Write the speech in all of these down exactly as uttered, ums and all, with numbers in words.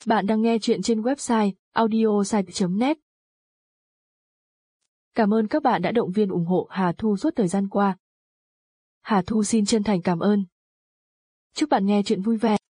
Bạn đang nghe chuyện trên website audiosite chấm net. Cảm ơn các bạn đã động viên ủng hộ Hà Thu suốt thời gian qua. Hà Thu xin chân thành cảm ơn. Chúc bạn nghe chuyện vui vẻ.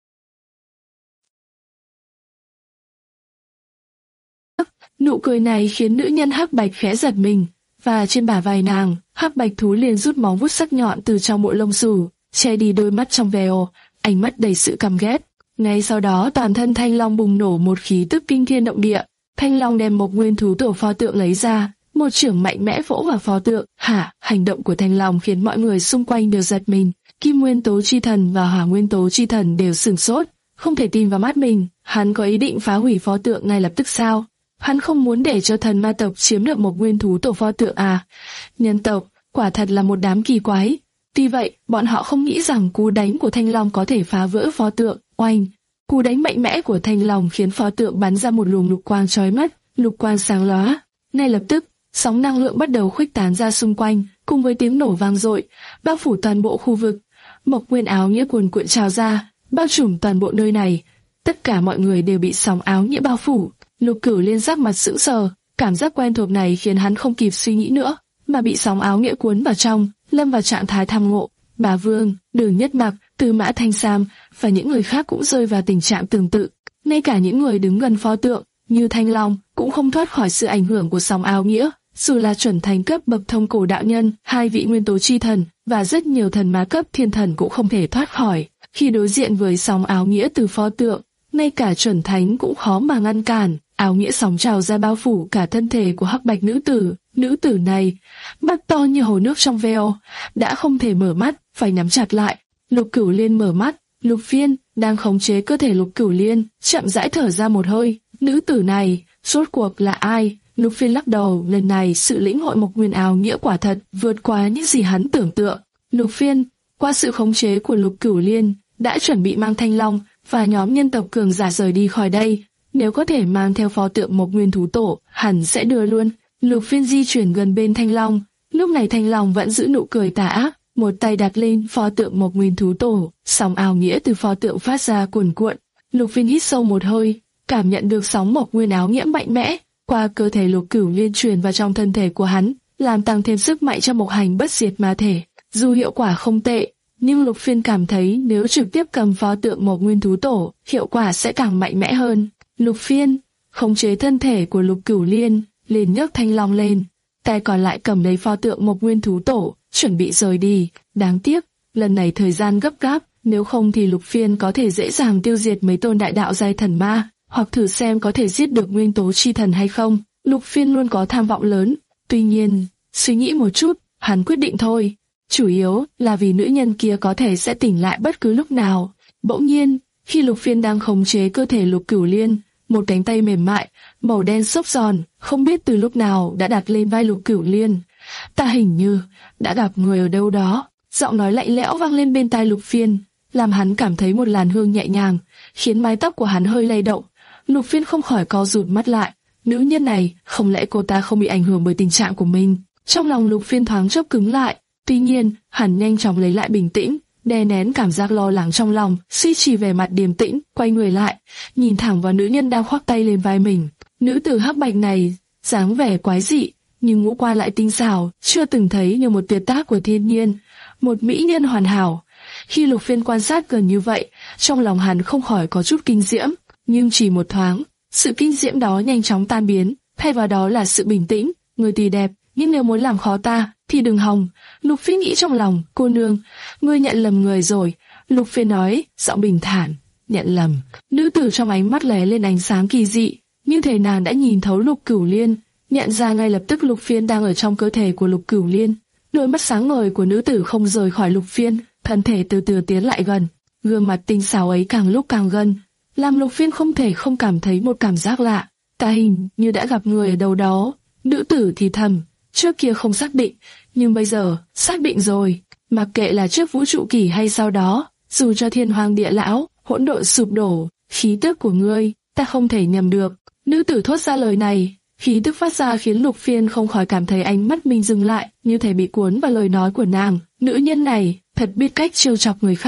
Nụ cười này khiến nữ nhân hắc bạch khẽ giật mình, và trên bả vai nàng, hắc bạch thú liền rút móng vuốt sắc nhọn từ trong bộ lông xù, che đi đôi mắt trong veo, ánh mắt đầy sự căm ghét. Ngay sau đó toàn thân Thanh Long bùng nổ một khí tức kinh thiên động địa. Thanh Long đem một nguyên thú tổ pho tượng lấy ra, một chưởng mạnh mẽ vỗ vào pho tượng. Hả? Hành động của Thanh Long khiến mọi người xung quanh đều giật mình. Kim nguyên tố chi thần và hỏa nguyên tố chi thần đều sửng sốt, không thể tin vào mắt mình. Hắn có ý định phá hủy pho tượng ngay lập tức sao? Hắn không muốn để cho thần ma tộc chiếm được một nguyên thú tổ pho tượng à? Nhân tộc quả thật là một đám kỳ quái. Tuy vậy, bọn họ không nghĩ rằng cú đánh của Thanh Long có thể phá vỡ pho tượng. Oanh! Cú đánh mạnh mẽ của Thanh Long khiến pho tượng bắn ra một luồng lục quang chói mắt, lục quang sáng lóa. Ngay lập tức, sóng năng lượng bắt đầu khuếch tán ra xung quanh, cùng với tiếng nổ vang dội, bao phủ toàn bộ khu vực. Mộc nguyên áo nghĩa cuồn cuộn trào ra, bao trùm toàn bộ nơi này. Tất cả mọi người đều bị sóng áo nghĩa bao phủ. Lục Cửu Liên sắc mặt sững sờ, cảm giác quen thuộc này khiến hắn không kịp suy nghĩ nữa, mà bị sóng áo nghĩa cuốn vào trong, lâm vào trạng thái tham ngộ. Bà Vương, Đường Nhất Mặc, Tư Mã Thanh Sam và những người khác cũng rơi vào tình trạng tương tự. Ngay cả những người đứng gần pho tượng như Thanh Long cũng không thoát khỏi sự ảnh hưởng của sóng áo nghĩa. Dù là chuẩn thánh cấp bậc thông cổ đạo nhân, hai vị nguyên tố chi thần và rất nhiều thần ma cấp thiên thần cũng không thể thoát khỏi. Khi đối diện với sóng áo nghĩa từ pho tượng, ngay cả chuẩn thánh cũng khó mà ngăn cản. Áo nghĩa sóng trào ra bao phủ cả thân thể của hắc bạch nữ tử. Nữ tử này, mắt to như hồ nước trong veo, đã không thể mở mắt, phải nhắm chặt lại. Lục Cửu Liên mở mắt, Lục Phiên đang khống chế cơ thể Lục Cửu Liên, chậm rãi thở ra một hơi. Nữ tử này, rốt cuộc là ai? Lục Phiên lắc đầu, lần này sự lĩnh hội Mộc Nguyên áo nghĩa quả thật vượt qua những gì hắn tưởng tượng. Lục Phiên, qua sự khống chế của Lục Cửu Liên, đã chuẩn bị mang Thanh Long và nhóm nhân tộc cường giả rời đi khỏi đây. Nếu có thể mang theo pho tượng Mộc Nguyên thú tổ, hẳn sẽ đưa luôn. Lục Phiên di chuyển gần bên Thanh Long. Lúc này Thanh Long vẫn giữ nụ cười tà ác, một tay đặt lên pho tượng Mộc Nguyên thú tổ, sóng áo nghĩa từ pho tượng phát ra cuồn cuộn. Lục Phiên hít sâu một hơi, cảm nhận được sóng Mộc Nguyên áo nghĩa mạnh mẽ qua cơ thể Lục Cửu Liên truyền vào trong thân thể của hắn, làm tăng thêm sức mạnh cho Mộc Hành bất diệt ma thể. Dù hiệu quả không tệ, nhưng Lục Phiên cảm thấy nếu trực tiếp cầm pho tượng Mộc Nguyên thú tổ, hiệu quả sẽ càng mạnh mẽ hơn. Lục Phiên khống chế thân thể của Lục Cửu Liên, liền nhấc Thanh Long lên, tay còn lại cầm lấy pho tượng Mộc Nguyên thú tổ, chuẩn bị rời đi. Đáng tiếc, lần này thời gian gấp gáp, nếu không thì Lục Phiên có thể dễ dàng tiêu diệt mấy tôn đại đạo giai thần ma, hoặc thử xem có thể giết được nguyên tố chi thần hay không. Lục Phiên luôn có tham vọng lớn, tuy nhiên, suy nghĩ một chút, hắn quyết định thôi. Chủ yếu là vì nữ nhân kia có thể sẽ tỉnh lại bất cứ lúc nào. Bỗng nhiên, khi Lục Phiên đang khống chế cơ thể Lục Cửu Liên, một cánh tay mềm mại, màu đen xốp giòn, không biết từ lúc nào đã đặt lên vai Lục Cửu Liên. Ta hình như đã gặp người ở đâu đó. Giọng nói lạnh lẽo vang lên bên tai Lục Phiên, làm hắn cảm thấy một làn hương nhẹ nhàng, khiến mái tóc của hắn hơi lay động. Lục Phiên không khỏi co rụt mắt lại. Nữ nhân này, không lẽ cô ta không bị ảnh hưởng bởi tình trạng của mình? Trong lòng Lục Phiên thoáng chốc cứng lại. Tuy nhiên, hắn nhanh chóng lấy lại bình tĩnh, đè nén cảm giác lo lắng trong lòng, duy trì vẻ mặt điềm tĩnh, quay người lại, nhìn thẳng vào nữ nhân đang khoác tay lên vai mình. Nữ tử hắc bạch này, dáng vẻ quái dị, nhưng ngũ quan lại tinh xảo, chưa từng thấy như một tuyệt tác của thiên nhiên, một mỹ nhân hoàn hảo. Khi Lục Phiên quan sát gần như vậy, trong lòng hắn không khỏi có chút kinh diễm, nhưng chỉ một thoáng, sự kinh diễm đó nhanh chóng tan biến, thay vào đó là sự bình tĩnh. Người tuy đẹp, nhưng nếu muốn làm khó ta, thì đừng hòng. Lục Phiên nghĩ trong lòng, cô nương, ngươi nhận lầm người rồi. Lục Phiên nói, giọng bình thản, nhận lầm. Nữ tử trong ánh mắt lóe lên ánh sáng kỳ dị, như thể nàng đã nhìn thấu Lục Cửu Liên, nhận ra ngay lập tức Lục Phiên đang ở trong cơ thể của Lục Cửu Liên. Đôi mắt sáng ngời của nữ tử không rời khỏi Lục Phiên, thân thể từ từ tiến lại gần, gương mặt tinh xảo ấy càng lúc càng gần, làm Lục Phiên không thể không cảm thấy một cảm giác lạ. Ta hình như đã gặp người ở đâu đó. Nữ tử thì thầm, trước kia không xác định, nhưng bây giờ xác định rồi. Mặc kệ là trước vũ trụ kỷ hay sau đó, dù cho thiên hoàng địa lão, hỗn độn sụp đổ, khí tức của ngươi, ta không thể nhầm được. Nữ tử thốt ra lời này, khí tức phát ra khiến Lục Phiên không khỏi cảm thấy ánh mắt mình dừng lại, như thể bị cuốn vào lời nói của nàng. Nữ nhân này thật biết cách trêu chọc người khác.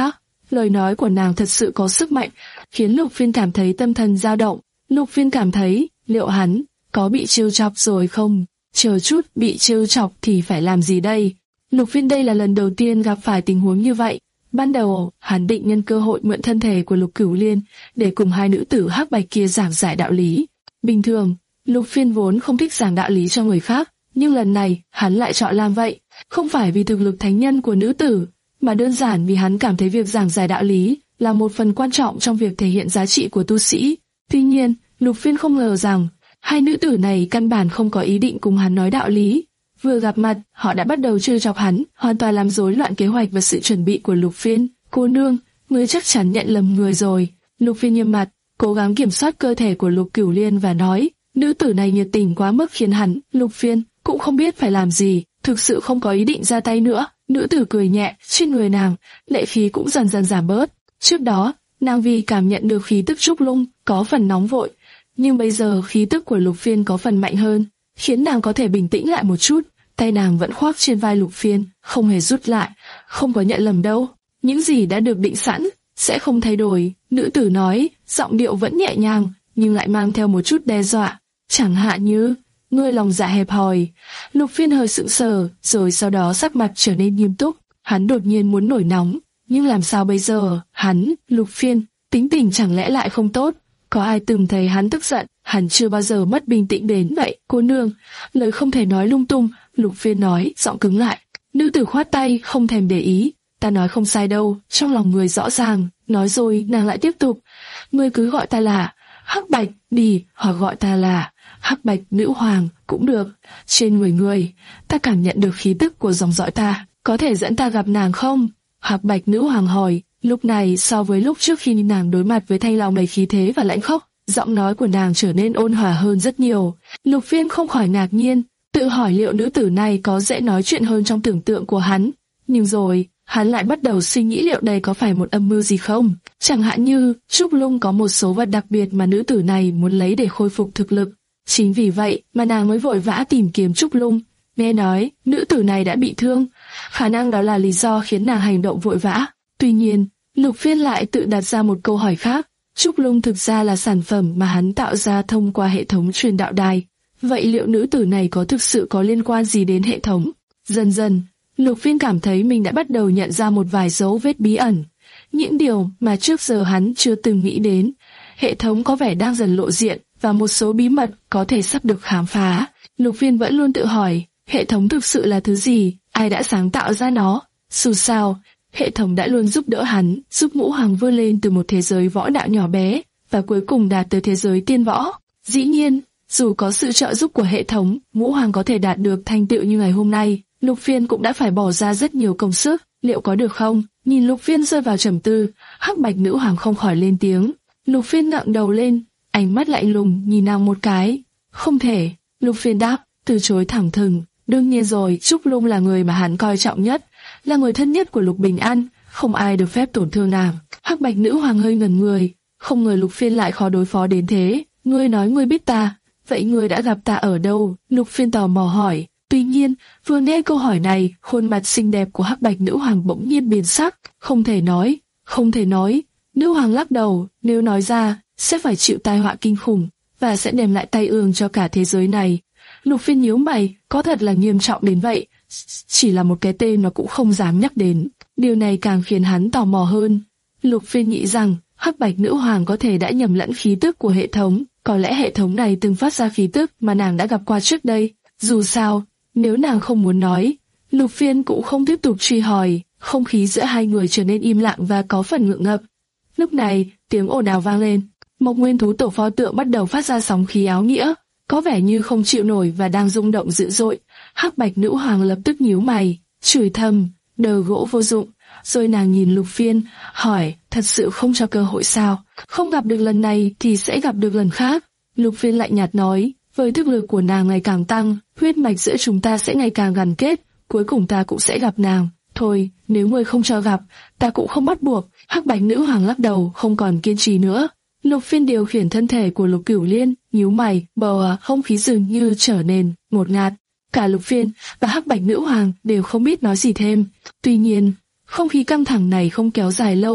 Lời nói của nàng thật sự có sức mạnh, khiến Lục Phiên cảm thấy tâm thần dao động. Lục Phiên cảm thấy, liệu hắn có bị trêu chọc rồi không? Chờ chút, bị trêu chọc thì phải làm gì đây? Lục Phiên đây là lần đầu tiên gặp phải tình huống như vậy. Ban đầu, hắn định nhân cơ hội mượn thân thể của Lục Cửu Liên để cùng hai nữ tử hắc bạch kia giảng giải đạo lý. Bình thường, Lục Phiên vốn không thích giảng đạo lý cho người khác, nhưng lần này, hắn lại chọn làm vậy, không phải vì thực lực thánh nhân của nữ tử, mà đơn giản vì hắn cảm thấy việc giảng giải đạo lý là một phần quan trọng trong việc thể hiện giá trị của tu sĩ. Tuy nhiên, Lục Phiên không ngờ rằng, hai nữ tử này căn bản không có ý định cùng hắn nói đạo lý. Vừa gặp mặt, họ đã bắt đầu trêu chọc hắn, hoàn toàn làm rối loạn kế hoạch và sự chuẩn bị của Lục Phiên. Cô nương, ngươi chắc chắn nhận lầm người rồi. Lục Phiên nghiêm mặt, cố gắng kiểm soát cơ thể của Lục Cửu Liên và nói, nữ tử này nhiệt tình quá mức khiến hắn, Lục Phiên, cũng không biết phải làm gì, thực sự không có ý định ra tay nữa. Nữ tử cười nhẹ, trên người nàng, lệ khí cũng dần dần giảm bớt. Trước đó, nàng vì cảm nhận được khí tức Trúc Lung, có phần nóng vội, nhưng bây giờ khí tức của Lục Phiên có phần mạnh hơn, khiến nàng có thể bình tĩnh lại một chút. Tay nàng vẫn khoác trên vai Lục Phiên, không hề rút lại, không có nhận lầm đâu. Những gì đã được định sẵn, sẽ không thay đổi. Nữ tử nói, giọng điệu vẫn nhẹ nhàng, nhưng lại mang theo một chút đe dọa. Chẳng hạn như, ngươi lòng dạ hẹp hòi. Lục Phiên hơi sững sờ, rồi sau đó sắc mặt trở nên nghiêm túc. Hắn đột nhiên muốn nổi nóng, nhưng làm sao bây giờ? Hắn, Lục Phiên, tính tình chẳng lẽ lại không tốt? Có ai từng thấy hắn tức giận? Hắn chưa bao giờ mất bình tĩnh đến vậy. Cô nương, lời không thể nói lung tung. Lục Phiên nói, giọng cứng lại. Nữ tử khoát tay, không thèm để ý. Ta nói không sai đâu, trong lòng người rõ ràng. Nói rồi, nàng lại tiếp tục. Ngươi cứ gọi ta là Hắc Bạch đi, hoặc gọi ta là Hắc Bạch Nữ Hoàng cũng được. Trên người người, ta cảm nhận được khí tức của dòng dõi ta. Có thể dẫn ta gặp nàng không? Hắc Bạch Nữ Hoàng hỏi. Lúc này so với lúc trước khi nàng đối mặt với Thanh Long đầy khí thế và lãnh khốc, giọng nói của nàng trở nên ôn hòa hơn rất nhiều. Lục Phiên không khỏi ngạc nhiên, tự hỏi liệu nữ tử này có dễ nói chuyện hơn trong tưởng tượng của hắn. Nhưng rồi, hắn lại bắt đầu suy nghĩ liệu đây có phải một âm mưu gì không? Chẳng hạn như, Trúc Lung có một số vật đặc biệt mà nữ tử này muốn lấy để khôi phục thực lực. Chính vì vậy mà nàng mới vội vã tìm kiếm Trúc Lung. Nghe nói, nữ tử này đã bị thương, khả năng đó là lý do khiến nàng hành động vội vã. Tuy nhiên, Lục Phiên lại tự đặt ra một câu hỏi khác. Trúc Lung thực ra là sản phẩm mà hắn tạo ra thông qua hệ thống truyền đạo đài. Vậy liệu nữ tử này có thực sự có liên quan gì đến hệ thống? Dần dần, Lục Phiên cảm thấy mình đã bắt đầu nhận ra một vài dấu vết bí ẩn. Những điều mà trước giờ hắn chưa từng nghĩ đến. Hệ thống có vẻ đang dần lộ diện, và một số bí mật có thể sắp được khám phá. Lục Phiên vẫn luôn tự hỏi, hệ thống thực sự là thứ gì? Ai đã sáng tạo ra nó? Dù sao, hệ thống đã luôn giúp đỡ hắn, giúp Ngũ Hoàng vươn lên từ một thế giới võ đạo nhỏ bé, và cuối cùng đạt tới thế giới tiên võ. Dĩ nhiên, dù có sự trợ giúp của hệ thống, Ngũ Hoàng có thể đạt được thành tựu như ngày hôm nay, Lục Phiên cũng đã phải bỏ ra rất nhiều công sức, liệu có được không? Nhìn Lục Phiên rơi vào trầm tư, Hắc Bạch Nữ Hoàng không khỏi lên tiếng. Lục Phiên ngẩng đầu lên, ánh mắt lạnh lùng nhìn nàng một cái. Không thể, Lục Phiên đáp, từ chối thẳng thừng. Đương nhiên rồi, Trúc Lung là người mà hắn coi trọng nhất, là người thân nhất của Lục Bình An, không ai được phép tổn thương nàng. Hắc Bạch Nữ Hoàng hơi ngẩn người, không ngờ Lục Phiên lại khó đối phó đến thế. Ngươi nói ngươi biết ta, vậy ngươi đã gặp ta ở đâu? Lục Phiên tò mò hỏi. Tuy nhiên, vừa nghe câu hỏi này, khuôn mặt xinh đẹp của Hắc Bạch Nữ Hoàng bỗng nhiên biến sắc. Không thể nói, không thể nói. Nữ Hoàng lắc đầu, nếu nói ra, sẽ phải chịu tai họa kinh khủng, và sẽ đem lại tai ương cho cả thế giới này. Lục Phiên nhíu mày, có thật là nghiêm trọng đến vậy? Chỉ là một cái tên mà cũng không dám nhắc đến. Điều này càng khiến hắn tò mò hơn. Lục Phiên nghĩ rằng, Hắc Bạch Nữ Hoàng có thể đã nhầm lẫn khí tức của hệ thống, có lẽ hệ thống này từng phát ra khí tức mà nàng đã gặp qua trước đây. Dù sao, nếu nàng không muốn nói, Lục Phiên cũng không tiếp tục truy hỏi. Không khí giữa hai người trở nên im lặng và có phần ngượng ngập. Lúc này, tiếng ồn ào vang lên. Mộc Nguyên Thú Tổ pho tượng bắt đầu phát ra sóng khí áo nghĩa, có vẻ như không chịu nổi và đang rung động dữ dội. Hắc Bạch Nữ Hoàng lập tức nhíu mày, chửi thầm, đờ gỗ vô dụng. Rồi nàng nhìn Lục Phiên, hỏi, thật sự không cho cơ hội sao? Không gặp được lần này thì sẽ gặp được lần khác. Lục Phiên lạnh nhạt nói, với thực lực của nàng ngày càng tăng, huyết mạch giữa chúng ta sẽ ngày càng gắn kết, cuối cùng ta cũng sẽ gặp nàng. Thôi, nếu ngươi không cho gặp, ta cũng không bắt buộc. Hắc Bạch Nữ Hoàng lắc đầu, không còn kiên trì nữa. Lục Phiên điều khiển thân thể của Lục Cửu Liên, nhíu mày, bầu không khí dường như trở nên ngột ngạt. Cả Lục Phiên và Hắc Bạch Nữ Hoàng đều không biết nói gì thêm. Tuy nhiên, không khí căng thẳng này không kéo dài lâu.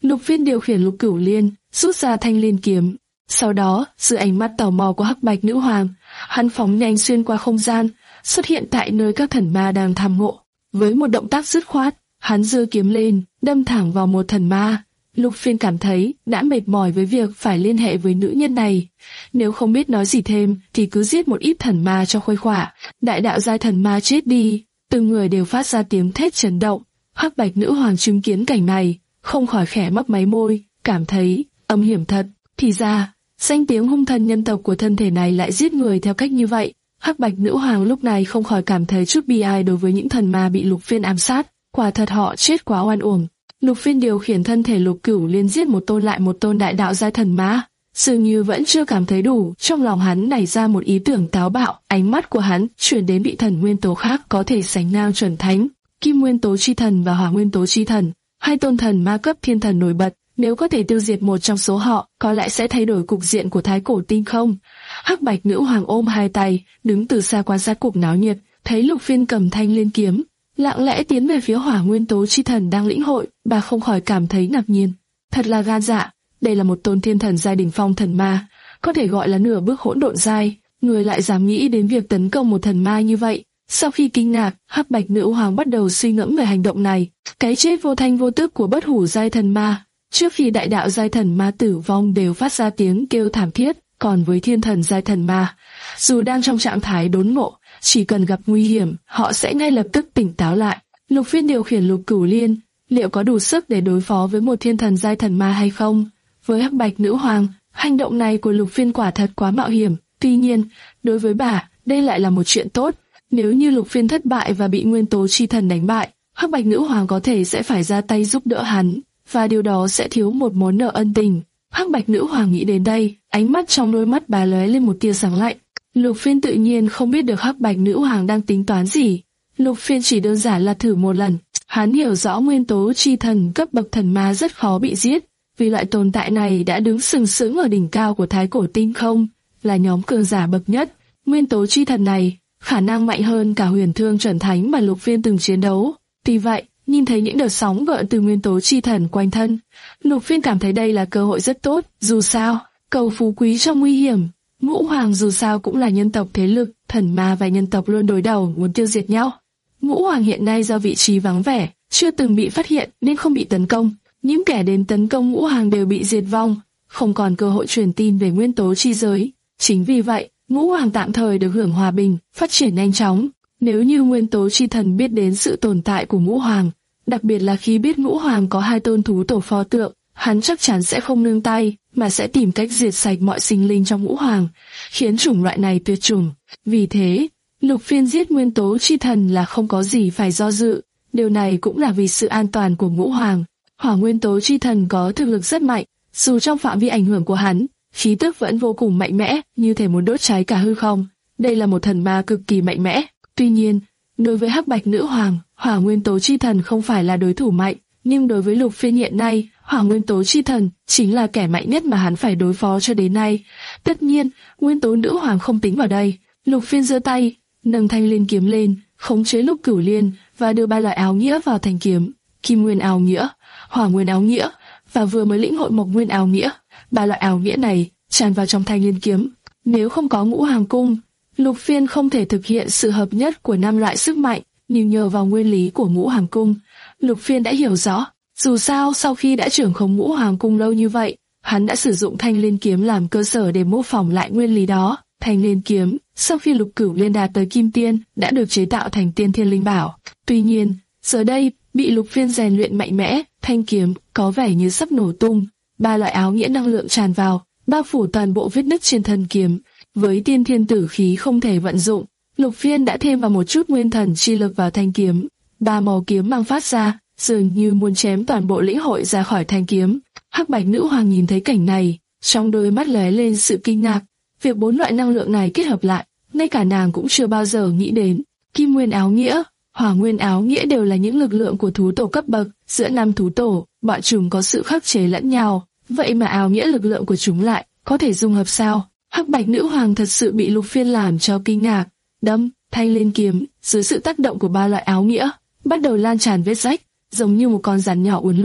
Lục Phiên điều khiển Lục Cửu Liên, rút ra thanh liên kiếm. Sau đó, dưới ánh mắt tò mò của Hắc Bạch Nữ Hoàng, hắn phóng nhanh xuyên qua không gian, xuất hiện tại nơi các thần ma đang tham ngộ. Với một động tác dứt khoát, hắn giơ kiếm lên, đâm thẳng vào một thần ma. Lục Phiên cảm thấy đã mệt mỏi với việc phải liên hệ với nữ nhân này. Nếu không biết nói gì thêm, thì cứ giết một ít thần ma cho khuây khỏa. Đại đạo giai thần ma chết đi, từng người đều phát ra tiếng thét chấn động. Hắc Bạch Nữ Hoàng chứng kiến cảnh này, không khỏi khẽ mấp máy môi, cảm thấy âm hiểm thật. Thì ra, danh tiếng hung thần nhân tộc của thân thể này lại giết người theo cách như vậy. Hắc Bạch Nữ Hoàng lúc này không khỏi cảm thấy chút bi ai đối với những thần ma bị Lục Phiên ám sát. Quả thật họ chết quá oan uổng. Lục Phiên điều khiển thân thể Lục Cửu Liên giết một tôn lại một tôn đại đạo giai thần ma, dường như vẫn chưa cảm thấy đủ. Trong lòng hắn nảy ra một ý tưởng táo bạo, ánh mắt của hắn chuyển đến vị thần nguyên tố khác có thể sánh ngang chuẩn thánh, Kim Nguyên Tố Chi Thần và Hỏa Nguyên Tố Chi Thần, hai tôn thần ma cấp thiên thần nổi bật. Nếu có thể tiêu diệt một trong số họ, có lẽ sẽ thay đổi cục diện của Thái Cổ Tinh Không. Hắc Bạch Nữ Hoàng ôm hai tay, đứng từ xa quan sát cuộc náo nhiệt, thấy Lục Phiên cầm thanh liên kiếm, lặng lẽ tiến về phía Hỏa Nguyên Tố Chi Thần đang lĩnh hội, bà không khỏi cảm thấy ngạc nhiên. Thật là gan dạ, đây là một tôn thiên thần giai đỉnh phong thần ma, có thể gọi là nửa bước hỗn độn giai, người lại dám nghĩ đến việc tấn công một thần ma như vậy. Sau khi kinh ngạc, Hắc Bạch Nữ Hoàng bắt đầu suy ngẫm về hành động này, cái chết vô thanh vô tức của bất hủ giai thần ma. Trước khi đại đạo giai thần ma tử vong đều phát ra tiếng kêu thảm thiết, còn với thiên thần giai thần ma, dù đang trong trạng thái đốn ngộ, chỉ cần gặp nguy hiểm, họ sẽ ngay lập tức tỉnh táo lại. Lục Phiên điều khiển Lục Cửu Liên, liệu có đủ sức để đối phó với một thiên thần giai thần ma hay không? Với Hắc Bạch Nữ Hoàng, hành động này của Lục Phiên quả thật quá mạo hiểm. Tuy nhiên, đối với bà, đây lại là một chuyện tốt. Nếu như Lục Phiên thất bại và bị Nguyên Tố Chi Thần đánh bại, Hắc Bạch Nữ Hoàng có thể sẽ phải ra tay giúp đỡ hắn, và điều đó sẽ thiếu một món nợ ân tình. Hắc Bạch Nữ Hoàng nghĩ đến đây, ánh mắt trong đôi mắt bà lóe lên một tia sáng lạnh. Lục Phiên tự nhiên không biết được Hắc Bạch Nữ Hoàng đang tính toán gì. Lục Phiên chỉ đơn giản là thử một lần. Hắn hiểu rõ Nguyên Tố Chi Thần cấp bậc thần ma rất khó bị giết, vì loại tồn tại này đã đứng sừng sững ở đỉnh cao của Thái Cổ Tinh Không, là nhóm cường giả bậc nhất. Nguyên Tố Chi Thần này khả năng mạnh hơn cả huyền thương chuẩn thánh mà Lục Phiên từng chiến đấu. Tuy vậy, nhìn thấy những đợt sóng gợn từ Nguyên Tố Chi Thần quanh thân, Lục Phiên cảm thấy đây là cơ hội rất tốt. Dù sao, cầu phú quý trong nguy hiểm. Ngũ Hoàng dù sao cũng là nhân tộc thế lực, thần ma và nhân tộc luôn đối đầu muốn tiêu diệt nhau. Ngũ Hoàng hiện nay do vị trí vắng vẻ, chưa từng bị phát hiện nên không bị tấn công. Những kẻ đến tấn công Ngũ Hoàng đều bị diệt vong, không còn cơ hội truyền tin về Nguyên Tố Chi Giới. Chính vì vậy, Ngũ Hoàng tạm thời được hưởng hòa bình, phát triển nhanh chóng. Nếu như Nguyên Tố Chi Thần biết đến sự tồn tại của Ngũ Hoàng, đặc biệt là khi biết Ngũ Hoàng có hai tôn thú tổ pho tượng, hắn chắc chắn sẽ không nương tay, mà sẽ tìm cách diệt sạch mọi sinh linh trong Ngũ Hoàng, khiến chủng loại này tuyệt chủng. Vì thế, Lục Phiên giết Nguyên Tố Chi Thần là không có gì phải do dự, điều này cũng là vì sự an toàn của Ngũ Hoàng. Hỏa Nguyên Tố Chi Thần có thực lực rất mạnh, dù trong phạm vi ảnh hưởng của hắn, khí tức vẫn vô cùng mạnh mẽ, như thể muốn đốt cháy cả hư không. Đây là một thần ma cực kỳ mạnh mẽ. Tuy nhiên, đối với Hắc Bạch Nữ Hoàng, Hỏa Nguyên Tố Chi Thần không phải là đối thủ mạnh, nhưng đối với Lục Phiên hiện nay, Hỏa Nguyên Tố Chi Thần chính là kẻ mạnh nhất mà hắn phải đối phó cho đến nay. Tất nhiên, Nguyên Tố Nữ Hoàng không tính vào đây. Lục Phiên giơ tay, nâng thanh liên kiếm lên, khống chế Lục Cửu Liên và đưa ba loại áo nghĩa vào thanh kiếm: Kim Nguyên áo nghĩa, Hỏa Nguyên áo nghĩa và vừa mới lĩnh hội Mộc Nguyên áo nghĩa. Ba loại áo nghĩa này tràn vào trong thanh liên kiếm. Nếu không có Ngũ Hoàng cung, Lục Phiên không thể thực hiện sự hợp nhất của năm loại sức mạnh, nhưng nhờ vào nguyên lý của Ngũ Hoàng cung, Lục Phiên đã hiểu rõ. Dù sao, sau khi đã trưởng khống Ngũ Hoàng cung lâu như vậy, hắn đã sử dụng thanh liên kiếm làm cơ sở để mô phỏng lại nguyên lý đó. Thanh liên kiếm, sau khi Lục Cửu Liên đạt tới Kim Tiên, đã được chế tạo thành Tiên Thiên Linh Bảo. Tuy nhiên, giờ đây, bị Lục Phiên rèn luyện mạnh mẽ, thanh kiếm có vẻ như sắp nổ tung. Ba loại áo nghĩa năng lượng tràn vào, bao phủ toàn bộ vết nứt trên thân kiếm. Với tiên thiên tử khí không thể vận dụng, Lục Phiên đã thêm vào một chút nguyên thần chi lực vào thanh kiếm. Ba màu kiếm mang phát ra, dường như muốn chém toàn bộ lĩnh hội ra khỏi thanh kiếm. Hắc Bạch Nữ Hoàng nhìn thấy cảnh này, trong đôi mắt lóe lên sự kinh ngạc. Việc bốn loại năng lượng này kết hợp lại, ngay cả nàng cũng chưa bao giờ nghĩ đến. Kim Nguyên áo nghĩa, Hỏa Nguyên áo nghĩa đều là những lực lượng của thú tổ cấp bậc. Giữa năm thú tổ, bọn chúng có sự khắc chế lẫn nhau. Vậy mà áo nghĩa lực lượng của chúng lại có thể dung hợp sao? Hắc Bạch Nữ Hoàng thật sự bị Lục Phiên làm cho kinh ngạc. Đâm, thanh liên kiếm, dưới sự tác động của ba loại áo nghĩa, bắt đầu lan tràn vết rách, giống như một con rắn nhỏ uốn lượn.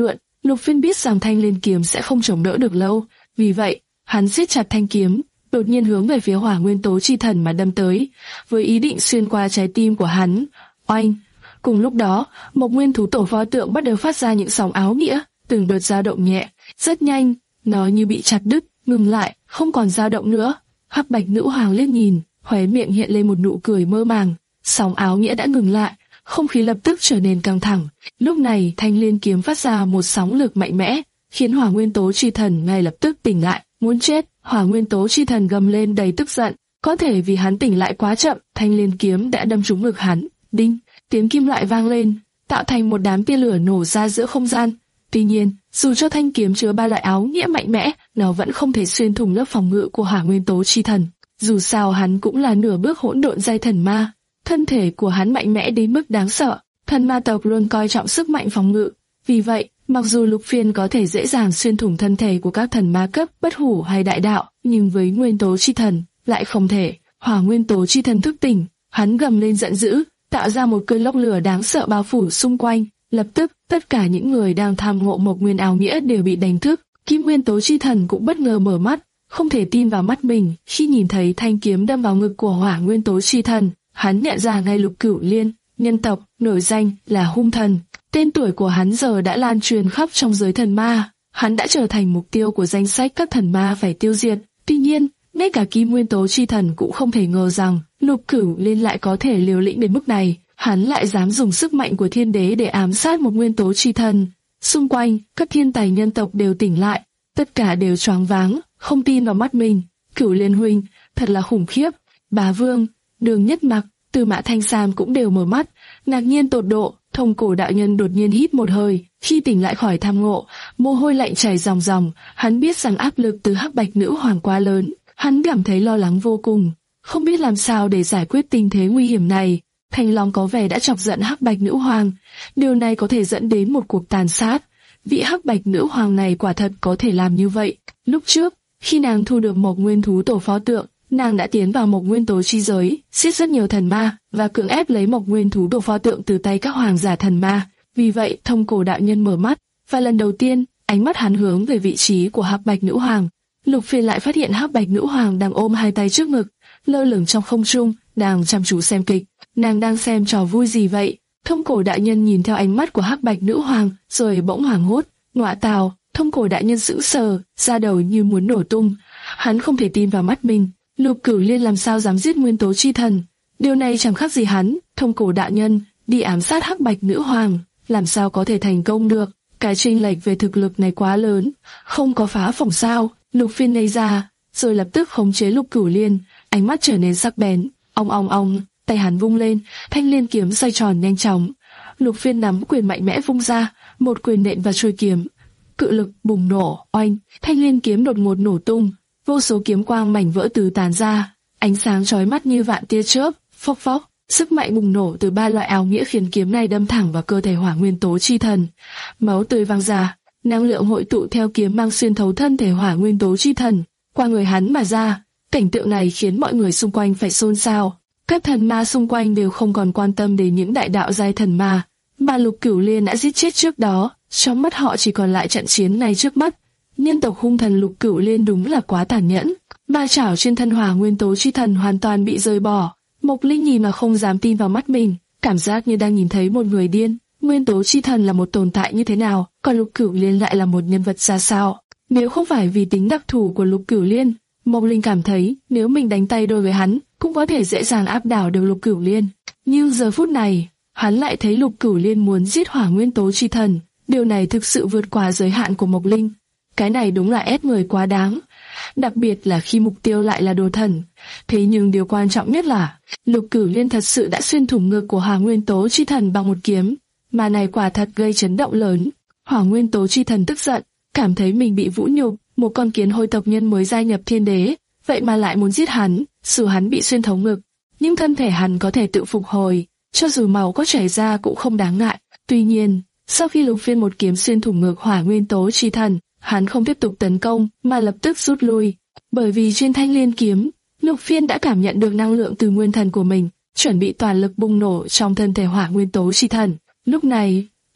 Lục Phiên biết rằng thanh liên kiếm sẽ không chống đỡ được lâu, vì vậy hắn siết chặt thanh kiếm, đột nhiên hướng về phía hỏa nguyên tố chi thần mà đâm tới, với ý định xuyên qua trái tim của hắn. Oanh! Cùng lúc đó, một nguyên thú tổ pho tượng bắt đầu phát ra những sóng áo nghĩa, từng đợt dao động nhẹ, rất nhanh, nó như bị chặt đứt, ngừng lại, không còn dao động nữa. Hắc Bạch Nữ Hoàng liếc nhìn, khóe miệng hiện lên một nụ cười mơ màng. Sóng áo nghĩa đã ngừng lại, không khí lập tức trở nên căng thẳng. Lúc này, thanh liên kiếm phát ra một sóng lực mạnh mẽ, khiến hỏa nguyên tố chi thần ngay lập tức tỉnh lại. Muốn chết! Hỏa nguyên tố chi thần gầm lên đầy tức giận. Có thể vì hắn tỉnh lại quá chậm, thanh liên kiếm đã đâm trúng ngực hắn. Đinh! Tiếng kim loại vang lên, tạo thành một đám tia lửa nổ ra giữa không gian. Tuy nhiên, dù cho thanh kiếm chứa ba loại áo nghĩa mạnh mẽ, nó vẫn không thể xuyên thủng lớp phòng ngự của hỏa nguyên tố chi thần. Dù sao hắn cũng là nửa bước hỗn độn giai thần ma, thân thể của hắn mạnh mẽ đến mức đáng sợ. Thần ma tộc luôn coi trọng sức mạnh phòng ngự, vì vậy, mặc dù Lục Phiên có thể dễ dàng xuyên thủng thân thể của các thần ma cấp bất hủ hay đại đạo, nhưng với nguyên tố chi thần lại không thể. Hỏa nguyên tố chi thần thức tỉnh, hắn gầm lên giận dữ, tạo ra một cơn lốc lửa đáng sợ bao phủ xung quanh. Lập tức, tất cả những người đang tham ngộ một nguyên áo nghĩa đều bị đánh thức. Kim nguyên tố chi thần cũng bất ngờ mở mắt, không thể tin vào mắt mình khi nhìn thấy thanh kiếm đâm vào ngực của hỏa nguyên tố chi thần. Hắn nhận ra ngay Lục Cửu Liên, nhân tộc nổi danh là hung thần. Tên tuổi của hắn giờ đã lan truyền khắp trong giới thần ma. Hắn đã trở thành mục tiêu của danh sách các thần ma phải tiêu diệt. Tuy nhiên, ngay cả Kim nguyên tố chi thần cũng không thể ngờ rằng Lục Cửu Liên lại có thể liều lĩnh đến mức này. Hắn lại dám dùng sức mạnh của thiên đế để ám sát một nguyên tố chi thần. Xung quanh, các thiên tài nhân tộc đều tỉnh lại, tất cả đều choáng váng, không tin vào mắt mình. Cửu Liên huynh, thật là khủng khiếp. Bá Vương, Đường Nhất Mặc, Tư Mã Thanh Sam cũng đều mở mắt, ngạc nhiên tột độ. Thông Cổ đạo nhân đột nhiên hít một hơi, khi tỉnh lại khỏi tham ngộ, mồ hôi lạnh chảy ròng ròng. Hắn biết rằng áp lực từ Hắc Bạch Nữ Hoàng quá lớn, hắn cảm thấy lo lắng vô cùng, không biết làm sao để giải quyết tình thế nguy hiểm này. Thanh Long có vẻ đã chọc giận Hắc Bạch Nữ Hoàng, điều này có thể dẫn đến một cuộc tàn sát. Vị Hắc Bạch Nữ Hoàng này quả thật có thể làm như vậy. Lúc trước, khi nàng thu được một nguyên thú tổ pho tượng, nàng đã tiến vào một nguyên tố chi giới, giết rất nhiều thần ma và cưỡng ép lấy một nguyên thú tổ pho tượng từ tay các hoàng giả thần ma. Vì vậy, Thông Cổ đạo nhân mở mắt, và lần đầu tiên, ánh mắt hắn hướng về vị trí của Hắc Bạch Nữ Hoàng. Lục Phiên lại phát hiện Hắc Bạch Nữ Hoàng đang ôm hai tay trước ngực, lơ lửng trong không trung, đang chăm chú xem kịch. Nàng đang xem trò vui gì vậy? Thông Cổ đại nhân nhìn theo ánh mắt của Hắc Bạch Nữ Hoàng, rồi bỗng hoảng hốt. Ngọa tào! Thông Cổ đại nhân sững sờ, da đầu như muốn nổ tung. Hắn không thể tin vào mắt mình. Lục Cửu Liên làm sao dám giết nguyên tố chi thần? Điều này chẳng khác gì hắn, Thông Cổ đại nhân, đi ám sát Hắc Bạch Nữ Hoàng, làm sao có thể thành công được? Cái chênh lệch về thực lực này quá lớn, không có phá phỏng sao? Lục Phiên ngây ra, rồi lập tức khống chế Lục Cửu Liên, ánh mắt trở nên sắc bén. Ong ong ong, tay hắn vung lên, thanh liên kiếm xoay tròn nhanh chóng. Lục Phiên nắm quyền mạnh mẽ vung ra, một quyền nện vào chuôi kiếm. Cự lực bùng nổ, oanh, thanh liên kiếm đột ngột nổ tung, vô số kiếm quang mảnh vỡ từ tàn ra, ánh sáng chói mắt như vạn tia chớp, phốc phốc. Sức mạnh bùng nổ từ ba loại áo nghĩa khiến kiếm này đâm thẳng vào cơ thể hỏa nguyên tố chi thần. Máu tươi văng ra, năng lượng hội tụ theo kiếm mang xuyên thấu thân thể hỏa nguyên tố chi thần, qua người hắn mà ra. Cảnh tượng này khiến mọi người xung quanh phải xôn xao. Các thần ma xung quanh đều không còn quan tâm đến những đại đạo giai thần ma mà Lục Cửu Liên đã giết chết trước đó. Trong mắt họ chỉ còn lại trận chiến này trước mắt. Nhân tộc hung thần Lục Cửu Liên đúng là quá tàn nhẫn. Ba chảo trên thân hỏa nguyên tố chi thần hoàn toàn bị rời bỏ. Mộc Linh nhìn mà không dám tin vào mắt mình, cảm giác như đang nhìn thấy một người điên. Nguyên tố chi thần là một tồn tại như thế nào, còn Lục Cửu Liên lại là một nhân vật ra sao? Nếu không phải vì tính đặc thù của Lục Cửu Liên, Mộc Linh cảm thấy nếu mình đánh tay đôi với hắn, cũng có thể dễ dàng áp đảo được Lục Cửu Liên. Nhưng giờ phút này, hắn lại thấy Lục Cửu Liên muốn giết hỏa nguyên tố chi thần. Điều này thực sự vượt quá giới hạn của Mộc Linh. Cái này đúng là ép người quá đáng. Đặc biệt là khi mục tiêu lại là đồ thần. Thế nhưng điều quan trọng nhất là Lục Cửu Liên thật sự đã xuyên thủng ngực của hỏa nguyên tố chi thần bằng một kiếm. Mà này quả thật gây chấn động lớn. Hỏa nguyên tố chi thần tức giận, cảm thấy mình bị vũ nhục. Một con kiến hôi tộc nhân mới gia nhập thiên đế, vậy mà lại muốn giết hắn, dù hắn bị xuyên thấu ngực. Nhưng thân thể hắn có thể tự phục hồi, cho dù máu có chảy ra cũng không đáng ngại. Tuy nhiên, sau khi Lục Phiên một kiếm xuyên thủng ngực hỏa nguyên tố chi thần, hắn không tiếp tục tấn công, mà lập tức rút lui. Bởi vì trên thanh liên kiếm, Lục Phiên đã cảm nhận được năng lượng từ nguyên thần của mình, chuẩn bị toàn lực bùng nổ trong thân thể hỏa nguyên tố chi thần. Lúc này,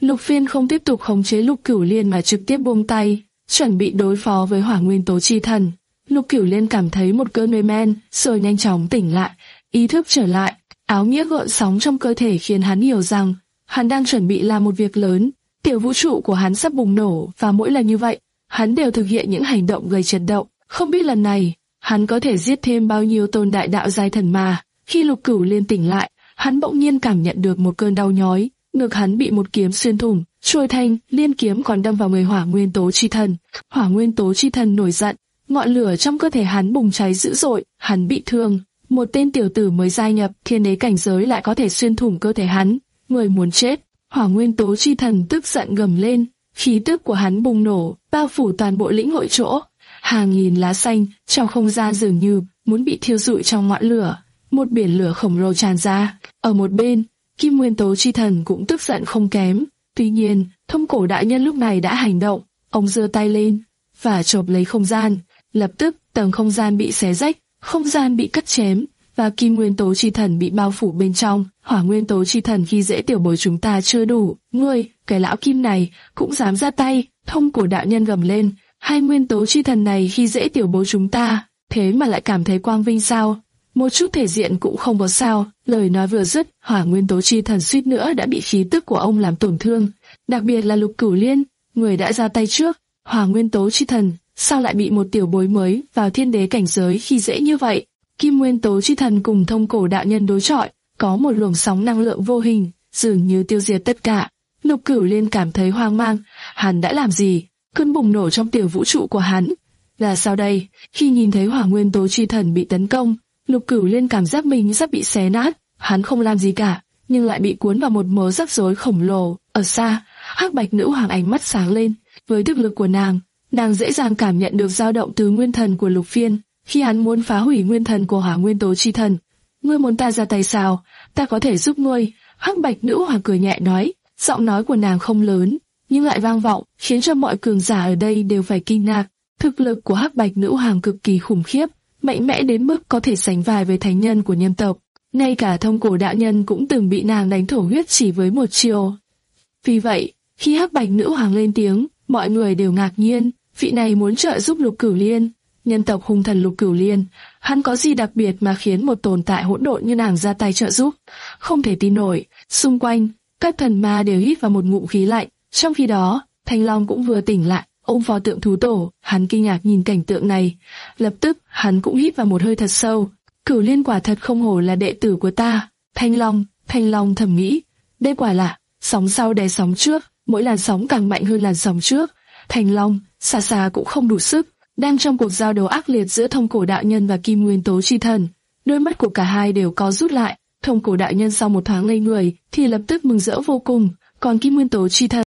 Lục Phiên không tiếp tục khống chế Lục Cửu Liên mà trực tiếp buông tay, chuẩn bị đối phó với Hỏa Nguyên Tố Chi Thần. Lục Cửu Liên cảm thấy một cơn mê man, rồi nhanh chóng tỉnh lại, ý thức trở lại. Áo nghĩa gợn sóng trong cơ thể khiến hắn hiểu rằng hắn đang chuẩn bị làm một việc lớn. Tiểu vũ trụ của hắn sắp bùng nổ, và mỗi lần như vậy, hắn đều thực hiện những hành động gây chấn động. Không biết lần này hắn có thể giết thêm bao nhiêu tôn đại đạo giai thần mà. Khi Lục Cửu Liên tỉnh lại, hắn bỗng nhiên cảm nhận được một cơn đau nhói, ngực hắn bị một kiếm xuyên thủng, trôi thanh liên kiếm còn đâm vào người Hỏa Nguyên Tố Chi Thần. Hỏa Nguyên Tố Chi Thần nổi giận, ngọn lửa trong cơ thể hắn bùng cháy dữ dội, hắn bị thương. Một tên tiểu tử mới gia nhập thiên đế cảnh giới lại có thể xuyên thủng cơ thể hắn, người muốn chết. Hỏa Nguyên Tố Chi Thần tức giận gầm lên, khí tức của hắn bùng nổ, bao phủ toàn bộ lĩnh hội chỗ. Hàng nghìn lá xanh trong không gian dường như muốn bị thiêu rụi trong ngọn lửa. Một biển lửa khổng lồ tràn ra. Ở một bên, Kim Nguyên Tố Chi Thần cũng tức giận không kém. Tuy nhiên, Thông Cổ đại nhân lúc này đã hành động. Ông giơ tay lên và chộp lấy không gian. Lập tức, tầng không gian bị xé rách, không gian bị cắt chém, và Kim Nguyên Tố Chi Thần bị bao phủ bên trong. Hỏa Nguyên Tố Chi Thần khi dễ tiểu bối chúng ta chưa đủ, ngươi, cái lão kim này, cũng dám ra tay. Thông Cổ đạo nhân gầm lên, hai Nguyên Tố Chi Thần này khi dễ tiểu bối chúng ta, thế mà lại cảm thấy quang vinh sao? Một chút thể diện cũng không có sao. Lời nói vừa dứt, Hỏa Nguyên Tố Chi Thần suýt nữa đã bị khí tức của ông làm tổn thương. Đặc biệt là Lục Cửu Liên, người đã ra tay trước. Hỏa Nguyên Tố Chi Thần sao lại bị một tiểu bối mới vào thiên đế cảnh giới khi dễ như vậy? Kim Nguyên Tố Chi Thần cùng Thông Cổ đạo nhân đối chọi, có một luồng sóng năng lượng vô hình, dường như tiêu diệt tất cả. Lục Cửu Liên cảm thấy hoang mang, hắn đã làm gì? Cơn bùng nổ trong tiểu vũ trụ của hắn là sao đây? Khi nhìn thấy Hỏa Nguyên Tố Chi Thần bị tấn công, Lục Cửu Liên cảm giác mình sắp bị xé nát. Hắn không làm gì cả, nhưng lại bị cuốn vào một mớ rắc rối khổng lồ. Ở xa, Hắc Bạch Nữ Hoàng ánh mắt sáng lên. Với thực lực của nàng, nàng dễ dàng cảm nhận được dao động từ nguyên thần của Lục Phiên. Khi hắn muốn phá hủy nguyên thần của Hỏa Nguyên Tố Chi Thần, ngươi muốn ta ra tay sao? Ta có thể giúp ngươi. Hắc Bạch Nữ Hoàng cười nhẹ nói. Giọng nói của nàng không lớn, nhưng lại vang vọng, khiến cho mọi cường giả ở đây đều phải kinh ngạc. Thực lực của Hắc Bạch Nữ Hoàng cực kỳ khủng khiếp, mạnh mẽ đến mức có thể sánh vai với thánh nhân của nhân tộc. Ngay cả Thông Cổ đạo nhân cũng từng bị nàng đánh thổ huyết chỉ với một chiêu. Vì vậy, khi Hắc Bạch Nữ Hoàng lên tiếng, mọi người đều ngạc nhiên. Vị này muốn trợ giúp Lục Cửu Liên. Nhân tộc hung thần Lục Cửu Liên, hắn có gì đặc biệt mà khiến một tồn tại hỗn độn như nàng ra tay trợ giúp? Không thể tin nổi. Xung quanh, các thần ma đều hít vào một ngụm khí lạnh. Trong khi đó, Thanh Long cũng vừa tỉnh lại, ôm pho tượng thú tổ. Hắn kinh ngạc nhìn cảnh tượng này. Lập tức, hắn cũng hít vào một hơi thật sâu. Cửu Liên quả thật không hổ là đệ tử của ta. Thanh Long, Thanh Long thầm nghĩ, đây quả là sóng sau đè sóng trước, mỗi làn sóng càng mạnh hơn làn sóng trước. Thanh Long, xa xa cũng không đủ sức. Đang trong cuộc giao đấu ác liệt giữa Thông Cổ đạo nhân và Kim Nguyên Tố Chi Thần, đôi mắt của cả hai đều có rút lại. Thông Cổ đạo nhân sau một thoáng ngây người thì lập tức mừng rỡ vô cùng, còn Kim Nguyên Tố Chi Thần.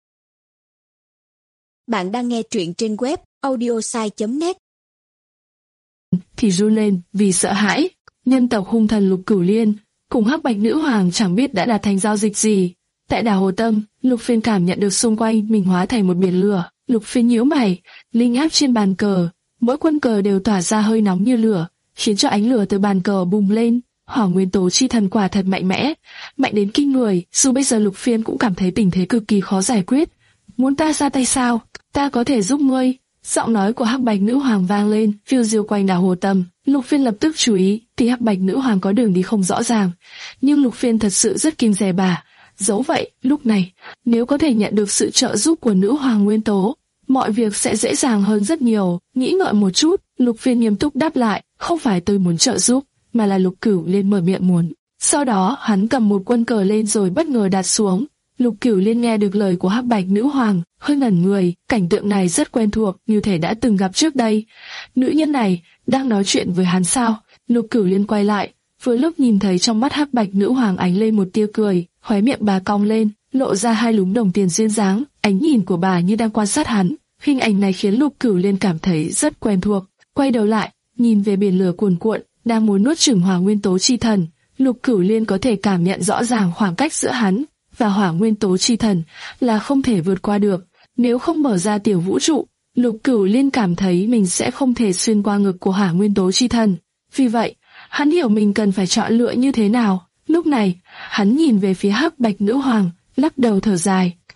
Bạn đang nghe truyện trên web audiosai chấm net. Thì run lên vì sợ hãi. Nhân tộc hung thần Lục Cửu Liên cùng Hắc Bạch Nữ Hoàng chẳng biết đã đạt thành giao dịch gì. Tại đảo Hồ Tâm, Lục Phiên cảm nhận được xung quanh mình hóa thành một biển lửa. Lục Phiên nhíu mày, linh áp trên bàn cờ, mỗi quân cờ đều tỏa ra hơi nóng như lửa, khiến cho ánh lửa từ bàn cờ bùng lên. Hỏa Nguyên Tố Chi Thần quả thật mạnh mẽ, mạnh đến kinh người. Dù bây giờ Lục Phiên cũng cảm thấy tình thế cực kỳ khó giải quyết. Muốn ta ra tay sao? Ta có thể giúp ngươi. Giọng nói của Hắc Bạch Nữ Hoàng vang lên, phiêu diêu quanh đảo Hồ Tâm. Lục Phiên lập tức chú ý, thì Hắc Bạch Nữ Hoàng có đường đi không rõ ràng, nhưng Lục Phiên thật sự rất kiêng dè bà. Dẫu vậy, lúc này, nếu có thể nhận được sự trợ giúp của Nữ Hoàng Nguyên Tố, mọi việc sẽ dễ dàng hơn rất nhiều. Nghĩ ngợi một chút, Lục Phiên nghiêm túc đáp lại, không phải tôi muốn trợ giúp, mà là Lục Cửu Liên mở miệng muốn. Sau đó, hắn cầm một quân cờ lên rồi bất ngờ đặt xuống. Lục Cửu Liên nghe được lời của Hắc Bạch Nữ Hoàng, hơi ngẩn người, cảnh tượng này rất quen thuộc, như thể đã từng gặp trước đây. Nữ nhân này đang nói chuyện với hắn sao? Lục Cửu Liên quay lại, vừa lúc nhìn thấy trong mắt Hắc Bạch Nữ Hoàng ánh lên một tia cười, khóe miệng bà cong lên, lộ ra hai lúm đồng tiền duyên dáng, ánh nhìn của bà như đang quan sát hắn. Hình ảnh này khiến Lục Cửu Liên cảm thấy rất quen thuộc. Quay đầu lại, nhìn về biển lửa cuồn cuộn, đang muốn nuốt chửng Hỏa Nguyên Tố Chi Thần. Lục Cửu Liên có thể cảm nhận rõ ràng khoảng cách giữa hắn và Hỏa Nguyên Tố Chi Thần là không thể vượt qua được. Nếu không mở ra tiểu vũ trụ, Lục Cửu Liên cảm thấy mình sẽ không thể xuyên qua ngực của Hỏa Nguyên Tố Chi Thần. Vì vậy, hắn hiểu mình cần phải chọn lựa như thế nào. Lúc này, hắn nhìn về phía Hắc Bạch Nữ Hoàng, lắc đầu thở dài.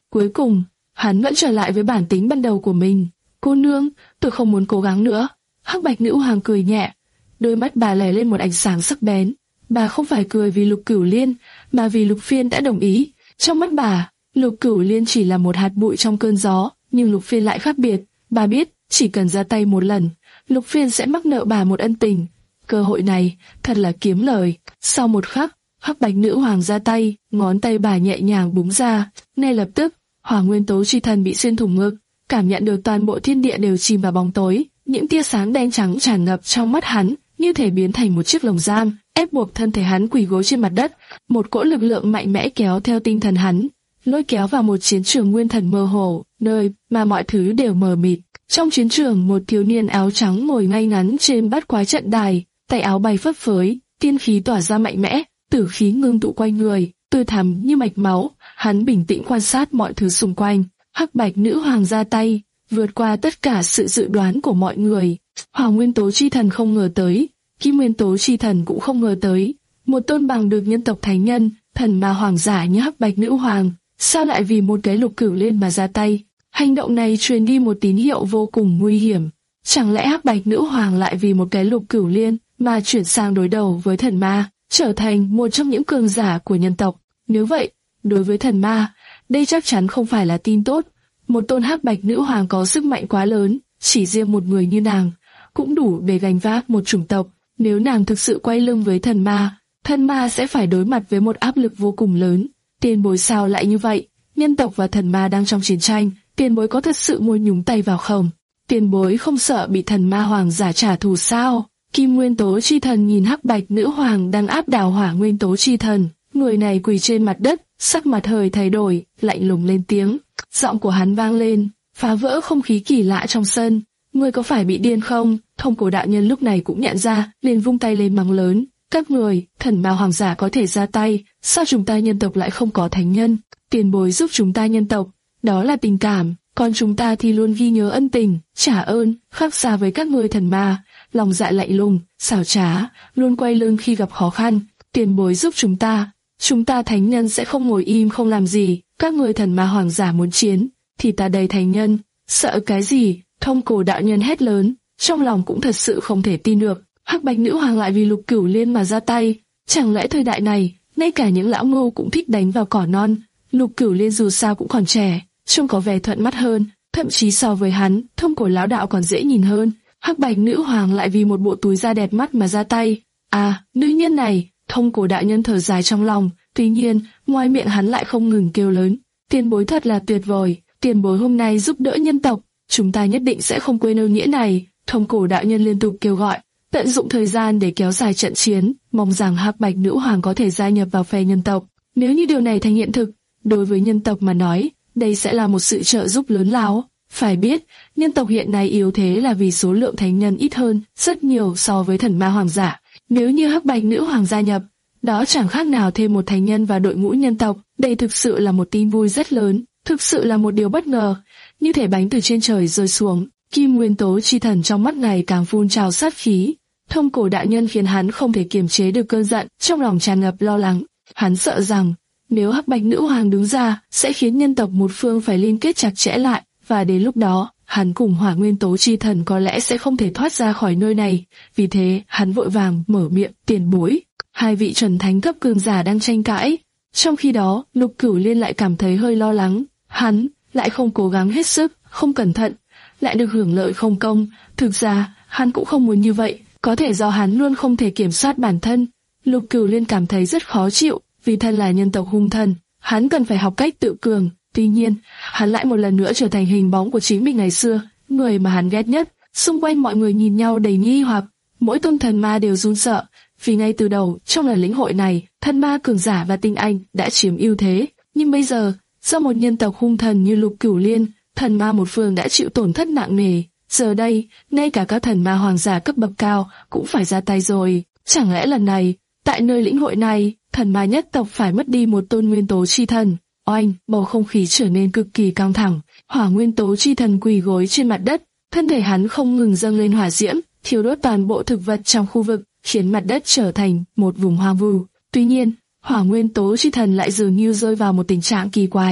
Cuối cùng, hắn vẫn trở lại với bản tính ban đầu của mình. Cô nương, tôi không muốn cố gắng nữa. Hắc Bạch Nữ Hoàng cười nhẹ, đôi mắt bà lóe lên một ánh sáng sắc bén. Bà không phải cười vì Lục Cửu Liên, mà vì Lục Phiên đã đồng ý. Trong mắt bà, Lục Cửu Liên chỉ là một hạt bụi trong cơn gió, nhưng Lục Phiên lại khác biệt. Bà biết, chỉ cần ra tay một lần, Lục Phiên sẽ mắc nợ bà một ân tình. Cơ hội này, thật là kiếm lời. Sau một khắc, Hắc Bạch Nữ Hoàng ra tay, ngón tay bà nhẹ nhàng búng ra. Ngay lập tức, Hỏa Nguyên Tố Chi Thần bị xuyên thủng ngực, cảm nhận được toàn bộ thiên địa đều chìm vào bóng tối. Những tia sáng đen trắng tràn ngập trong mắt hắn, như thể biến thành một chiếc lồng giam, ép buộc thân thể hắn quỳ gối trên mặt đất. Một cỗ lực lượng mạnh mẽ kéo theo tinh thần hắn, lôi kéo vào một chiến trường nguyên thần mơ hồ, nơi mà mọi thứ đều mờ mịt. Trong chiến trường, một thiếu niên áo trắng ngồi ngay ngắn trên bát quái trận đài, tay áo bay phấp phới, tiên khí tỏa ra mạnh mẽ, tử khí ngưng tụ quanh người, tươi thắm như mạch máu. Hắn bình tĩnh quan sát mọi thứ xung quanh. Hắc Bạch Nữ Hoàng ra tay, vượt qua tất cả sự dự đoán của mọi người. Hỏa Nguyên Tố Chi Thần không ngờ tới, Kim Nguyên Tố Chi Thần cũng không ngờ tới, một tôn bằng được nhân tộc thánh nhân, thần ma hoàng giả như Hắc Bạch Nữ Hoàng, sao lại vì một cái Lục Cửu Liên mà ra tay? Hành động này truyền đi một tín hiệu vô cùng nguy hiểm. Chẳng lẽ Hắc Bạch Nữ Hoàng lại vì một cái Lục Cửu Liên mà chuyển sang đối đầu với thần ma, trở thành một trong những cường giả của nhân tộc? Nếu vậy, đối với thần ma, đây chắc chắn không phải là tin tốt. Một tôn Hắc Bạch Nữ Hoàng có sức mạnh quá lớn, chỉ riêng một người như nàng cũng đủ để gánh vác một chủng tộc. Nếu nàng thực sự quay lưng với thần ma, thần ma sẽ phải đối mặt với một áp lực vô cùng lớn. Tiền bối sao lại như vậy? Nhân tộc và thần ma đang trong chiến tranh, tiền bối có thật sự muốn nhúng tay vào không? Tiền bối không sợ bị thần ma hoàng giả trả thù sao? Kim Nguyên Tố Chi Thần nhìn Hắc Bạch Nữ Hoàng đang áp đảo Hỏa Nguyên Tố Chi Thần, người này quỳ trên mặt đất, sắc mặt hơi thay đổi, lạnh lùng lên tiếng. Giọng của hắn vang lên, phá vỡ không khí kỳ lạ trong sân. Ngươi có phải bị điên không? Thông Cổ đạo nhân lúc này cũng nhận ra, liền vung tay lên mắng lớn. Các người, thần ma hoàng giả có thể ra tay, sao chúng ta nhân tộc lại không có thánh nhân? Tiền bối giúp chúng ta nhân tộc, đó là tình cảm, còn chúng ta thì luôn ghi nhớ ân tình, trả ơn, khác xa với các người thần ma, lòng dạ lạnh lùng, xảo trá, luôn quay lưng khi gặp khó khăn. Tiền bối giúp chúng ta, chúng ta thánh nhân sẽ không ngồi im không làm gì. Các người thần ma hoàng giả muốn chiến, thì ta đây thánh nhân, sợ cái gì? Thông Cổ đạo nhân hét lớn, trong lòng cũng thật sự không thể tin được. Hắc Bạch Nữ Hoàng lại vì Lục Cửu Liên mà ra tay, chẳng lẽ thời đại này, ngay cả những lão ngô cũng thích đánh vào cỏ non? Lục Cửu Liên dù sao cũng còn trẻ, trông có vẻ thuận mắt hơn, thậm chí so với hắn, Thông Cổ lão đạo còn dễ nhìn hơn. Hắc Bạch Nữ Hoàng lại vì một bộ túi da đẹp mắt mà ra tay. À, nữ nhân này, Thông Cổ đạo nhân thở dài trong lòng, tuy nhiên, ngoài miệng hắn lại không ngừng kêu lớn. Tiền bối thật là tuyệt vời, tiền bối hôm nay giúp đỡ nhân tộc, chúng ta nhất định sẽ không quên ơn nghĩa này. Thông Cổ đạo nhân liên tục kêu gọi, tận dụng thời gian để kéo dài trận chiến, mong rằng Hắc Bạch Nữ Hoàng có thể gia nhập vào phe nhân tộc. Nếu như điều này thành hiện thực, đối với nhân tộc mà nói, đây sẽ là một sự trợ giúp lớn lao. Phải biết, nhân tộc hiện nay yếu thế là vì số lượng thánh nhân ít hơn rất nhiều so với thần ma hoàng giả. Nếu như Hắc Bạch Nữ Hoàng gia nhập, đó chẳng khác nào thêm một thánh nhân vào đội ngũ nhân tộc. Đây thực sự là một tin vui rất lớn, thực sự là một điều bất ngờ, như thể bánh từ trên trời rơi xuống. Kim Nguyên Tố Chi Thần trong mắt ngày càng phun trào sát khí. Thông Cổ đạo nhân khiến hắn không thể kiềm chế được cơn giận, trong lòng tràn ngập lo lắng. Hắn sợ rằng nếu Hắc Bạch Nữ Hoàng đứng ra, sẽ khiến nhân tộc một phương phải liên kết chặt chẽ lại, và đến lúc đó, hắn cùng Hỏa Nguyên Tố Chi Thần có lẽ sẽ không thể thoát ra khỏi nơi này. Vì thế, hắn vội vàng mở miệng, tiền bối. Hai vị chuẩn thánh cấp cường giả đang tranh cãi. Trong khi đó, Lục Cửu Liên lại cảm thấy hơi lo lắng. Hắn lại không cố gắng hết sức, không cẩn thận, lại được hưởng lợi không công. Thực ra, hắn cũng không muốn như vậy, có thể do hắn luôn không thể kiểm soát bản thân. Lục Cửu Liên cảm thấy rất khó chịu, vì thân là nhân tộc hung thần, hắn cần phải học cách tự cường. Tuy nhiên, hắn lại một lần nữa trở thành hình bóng của chính mình ngày xưa, người mà hắn ghét nhất. Xung quanh mọi người nhìn nhau đầy nghi hoặc, mỗi tôn thần ma đều run sợ, vì ngay từ đầu, trong lần lĩnh hội này, thần ma cường giả và tinh anh đã chiếm ưu thế. Nhưng bây giờ, do một nhân tộc hung thần như Lục Cửu Liên, thần ma một phương đã chịu tổn thất nặng nề. Giờ đây, ngay cả các thần ma hoàng giả cấp bậc cao cũng phải ra tay rồi. Chẳng lẽ lần này, tại nơi lĩnh hội này, thần ma nhất tộc phải mất đi một tôn nguyên tố chi thần? Oanh, bầu không khí trở nên cực kỳ căng thẳng. Hỏa Nguyên Tố Chi Thần quỳ gối trên mặt đất, thân thể hắn không ngừng dâng lên hỏa diễm, thiêu đốt toàn bộ thực vật trong khu vực, khiến mặt đất trở thành một vùng hoang vu. Tuy nhiên, Hỏa Nguyên Tố Chi Thần lại dường như rơi vào một tình trạng kỳ quái.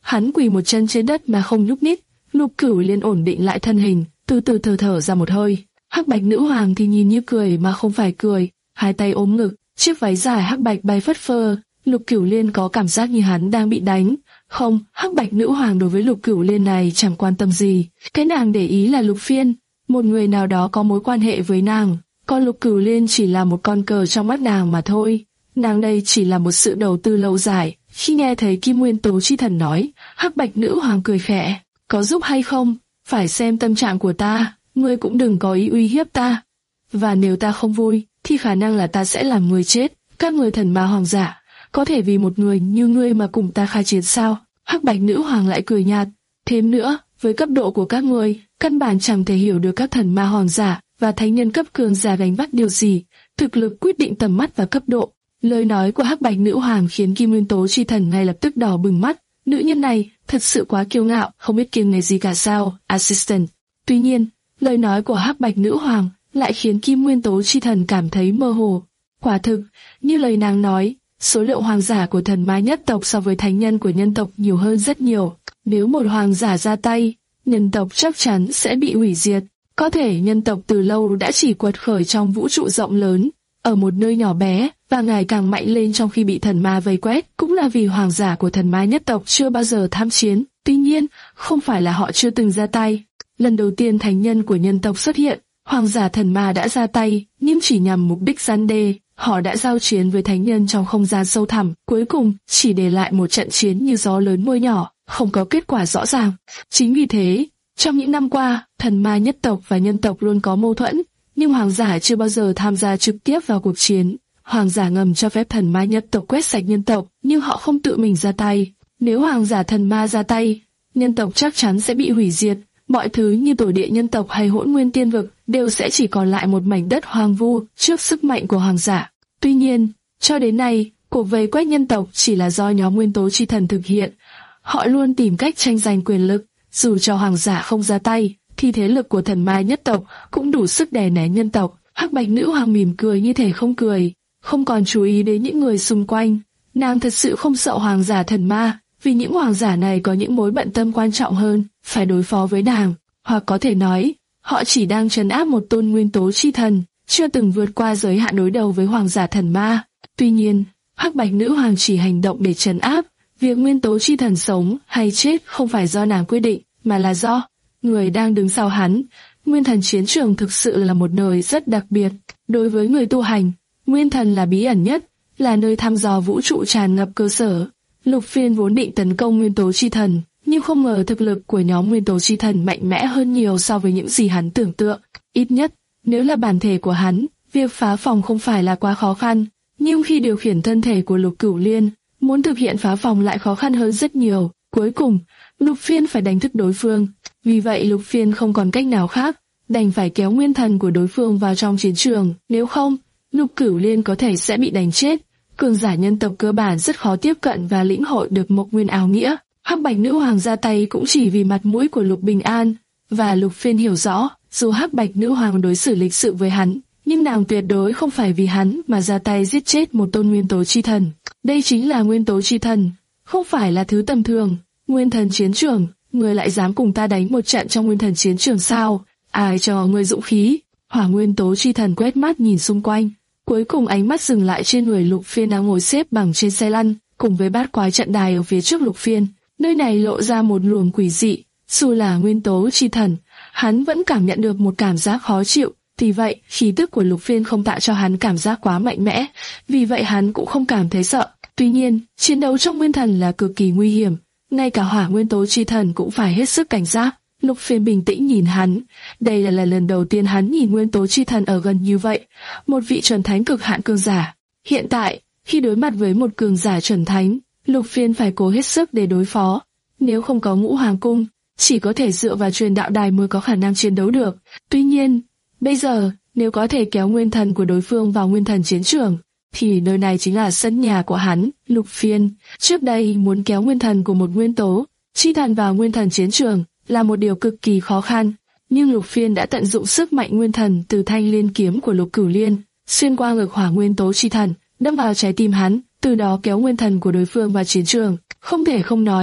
Hắn quỳ một chân trên đất mà không nhúc nhích. Lục Cửu Liên ổn định lại thân hình, từ từ thở thở ra một hơi. Hắc bạch nữ hoàng thì nhìn như cười mà không phải cười, hai tay ôm ngực, chiếc váy dài hắc bạch bay phất phơ. Lục Cửu Liên có cảm giác như hắn đang bị đánh. Không, hắc bạch nữ hoàng đối với Lục Cửu Liên này chẳng quan tâm gì. Cái nàng để ý là Lục Phiên, một người nào đó có mối quan hệ với nàng. Còn Lục Cửu Liên chỉ là một con cờ trong mắt nàng mà thôi. Nàng đây chỉ là một sự đầu tư lâu dài. Khi nghe thấy Kim Nguyên Tố Chi Thần nói, hắc bạch nữ hoàng cười khẽ. Có giúp hay không? Phải xem tâm trạng của ta. Ngươi cũng đừng có ý uy hiếp ta. Và nếu ta không vui, thì khả năng là ta sẽ làm người chết. Các người thần ma hoàng giả, có thể vì một người như ngươi mà cùng ta khai chiến sao? Hắc bạch nữ hoàng lại cười nhạt. Thêm nữa, với cấp độ của các ngươi, căn bản chẳng thể hiểu được các thần ma hoàng giả và thánh nhân cấp cường giả gánh vác điều gì. Thực lực quyết định tầm mắt và cấp độ. Lời nói của hắc bạch nữ hoàng khiến Kim Nguyên Tố Chi Thần ngay lập tức đỏ bừng mắt. Nữ nhân này thật sự quá kiêu ngạo, không biết kiêng nể gì cả sao, assistant. Tuy nhiên, lời nói của hắc bạch nữ hoàng lại khiến Kim Nguyên Tố Chi Thần cảm thấy mơ hồ. Quả thực, như lời nàng nói, số lượng hoàng giả của thần ma nhất tộc so với thánh nhân của nhân tộc nhiều hơn rất nhiều. Nếu một hoàng giả ra tay, nhân tộc chắc chắn sẽ bị hủy diệt. Có thể nhân tộc từ lâu đã chỉ quật khởi trong vũ trụ rộng lớn, ở một nơi nhỏ bé, và ngày càng mạnh lên trong khi bị thần ma vây quét, cũng là vì hoàng giả của thần ma nhất tộc chưa bao giờ tham chiến. Tuy nhiên, không phải là họ chưa từng ra tay. Lần đầu tiên thánh nhân của nhân tộc xuất hiện, hoàng giả thần ma đã ra tay, nhưng chỉ nhằm mục đích gian đe. Họ đã giao chiến với thánh nhân trong không gian sâu thẳm, cuối cùng chỉ để lại một trận chiến như gió lớn mưa nhỏ, không có kết quả rõ ràng. Chính vì thế, trong những năm qua, thần ma nhất tộc và nhân tộc luôn có mâu thuẫn, nhưng hoàng giả chưa bao giờ tham gia trực tiếp vào cuộc chiến. Hoàng giả ngầm cho phép thần ma nhất tộc quét sạch nhân tộc, nhưng họ không tự mình ra tay. Nếu hoàng giả thần ma ra tay, nhân tộc chắc chắn sẽ bị hủy diệt. Mọi thứ như tổ địa nhân tộc hay hỗn nguyên tiên vực đều sẽ chỉ còn lại một mảnh đất hoang vu trước sức mạnh của hoàng giả. Tuy nhiên, cho đến nay, cuộc vây quét nhân tộc chỉ là do nhóm Nguyên Tố Chi Thần thực hiện. Họ luôn tìm cách tranh giành quyền lực, dù cho hoàng giả không ra tay, thì thế lực của thần ma nhất tộc cũng đủ sức đè nén nhân tộc. Hắc bạch nữ hoàng mỉm cười như thể không cười, không còn chú ý đến những người xung quanh. Nàng thật sự không sợ hoàng giả thần ma, vì những hoàng giả này có những mối bận tâm quan trọng hơn, phải đối phó với nàng. Hoặc có thể nói, họ chỉ đang trấn áp một tôn Nguyên Tố Chi Thần, chưa từng vượt qua giới hạn đối đầu với hoàng giả thần ma. Tuy nhiên, hắc bạch nữ hoàng chỉ hành động để trấn áp. Việc Nguyên Tố Chi Thần sống hay chết không phải do nàng quyết định, mà là do người đang đứng sau hắn. Nguyên thần chiến trường thực sự là một nơi rất đặc biệt. Đối với người tu hành, nguyên thần là bí ẩn nhất, là nơi thăm dò vũ trụ tràn ngập cơ sở. Lục Phiên vốn định tấn công Nguyên Tố Chi Thần, nhưng không ngờ thực lực của nhóm Nguyên Tố Chi Thần mạnh mẽ hơn nhiều so với những gì hắn tưởng tượng. Ít nhất, nếu là bản thể của hắn, việc phá phòng không phải là quá khó khăn. Nhưng khi điều khiển thân thể của Lục Cửu Liên, muốn thực hiện phá phòng lại khó khăn hơn rất nhiều. Cuối cùng, Lục Phiên phải đánh thức đối phương. Vì vậy Lục Phiên không còn cách nào khác, đành phải kéo nguyên thần của đối phương vào trong chiến trường. Nếu không, Lục Cửu Liên có thể sẽ bị đánh chết. Cường giả nhân tộc cơ bản rất khó tiếp cận và lĩnh hội được Mộc Nguyên áo nghĩa. Hắc bạch nữ hoàng ra tay cũng chỉ vì mặt mũi của Lục Bình An, và Lục Phiên hiểu rõ, dù hắc bạch nữ hoàng đối xử lịch sự với hắn, nhưng nàng tuyệt đối không phải vì hắn mà ra tay giết chết một tôn Nguyên Tố Chi Thần. Đây chính là Nguyên Tố Chi Thần, không phải là thứ tầm thường. Nguyên thần chiến trường, ngươi lại dám cùng ta đánh một trận trong nguyên thần chiến trường sao? Ai cho ngươi dũng khí? Hỏa Nguyên Tố Chi Thần quét mắt nhìn xung quanh, cuối cùng ánh mắt dừng lại trên người Lục Phiên đang ngồi xếp bằng trên xe lăn, cùng với bát quái trận đài ở phía trước Lục Phiên. Nơi này lộ ra một luồng quỷ dị, dù là Nguyên Tố Chi Thần, hắn vẫn cảm nhận được một cảm giác khó chịu. Vì vậy, khí tức của Lục Phiên không tạo cho hắn cảm giác quá mạnh mẽ, vì vậy hắn cũng không cảm thấy sợ. Tuy nhiên, chiến đấu trong nguyên thần là cực kỳ nguy hiểm, ngay cả Hỏa Nguyên Tố Chi Thần cũng phải hết sức cảnh giác. Lục Phiên bình tĩnh nhìn hắn, đây là lần đầu tiên hắn nhìn Nguyên Tố Chi Thần ở gần như vậy, một vị chuẩn thánh cực hạn cường giả. Hiện tại, khi đối mặt với một cường giả chuẩn thánh, Lục Phiên phải cố hết sức để đối phó. Nếu không có Ngũ Hoàng Cung, chỉ có thể dựa vào truyền đạo đài mới có khả năng chiến đấu được. Tuy nhiên, bây giờ, nếu có thể kéo nguyên thần của đối phương vào nguyên thần chiến trường, thì nơi này chính là sân nhà của hắn. Lục Phiên trước đây muốn kéo nguyên thần của một nguyên tố chi thần vào nguyên thần chiến trường là một điều cực kỳ khó khăn, nhưng Lục Phiên đã tận dụng sức mạnh nguyên thần từ thanh liên kiếm của Lục Cửu Liên, xuyên qua ngực Hỏa Nguyên Tố Chi Thần, đâm vào trái tim hắn, từ đó kéo nguyên thần của đối phương vào chiến trường. Không thể không nói,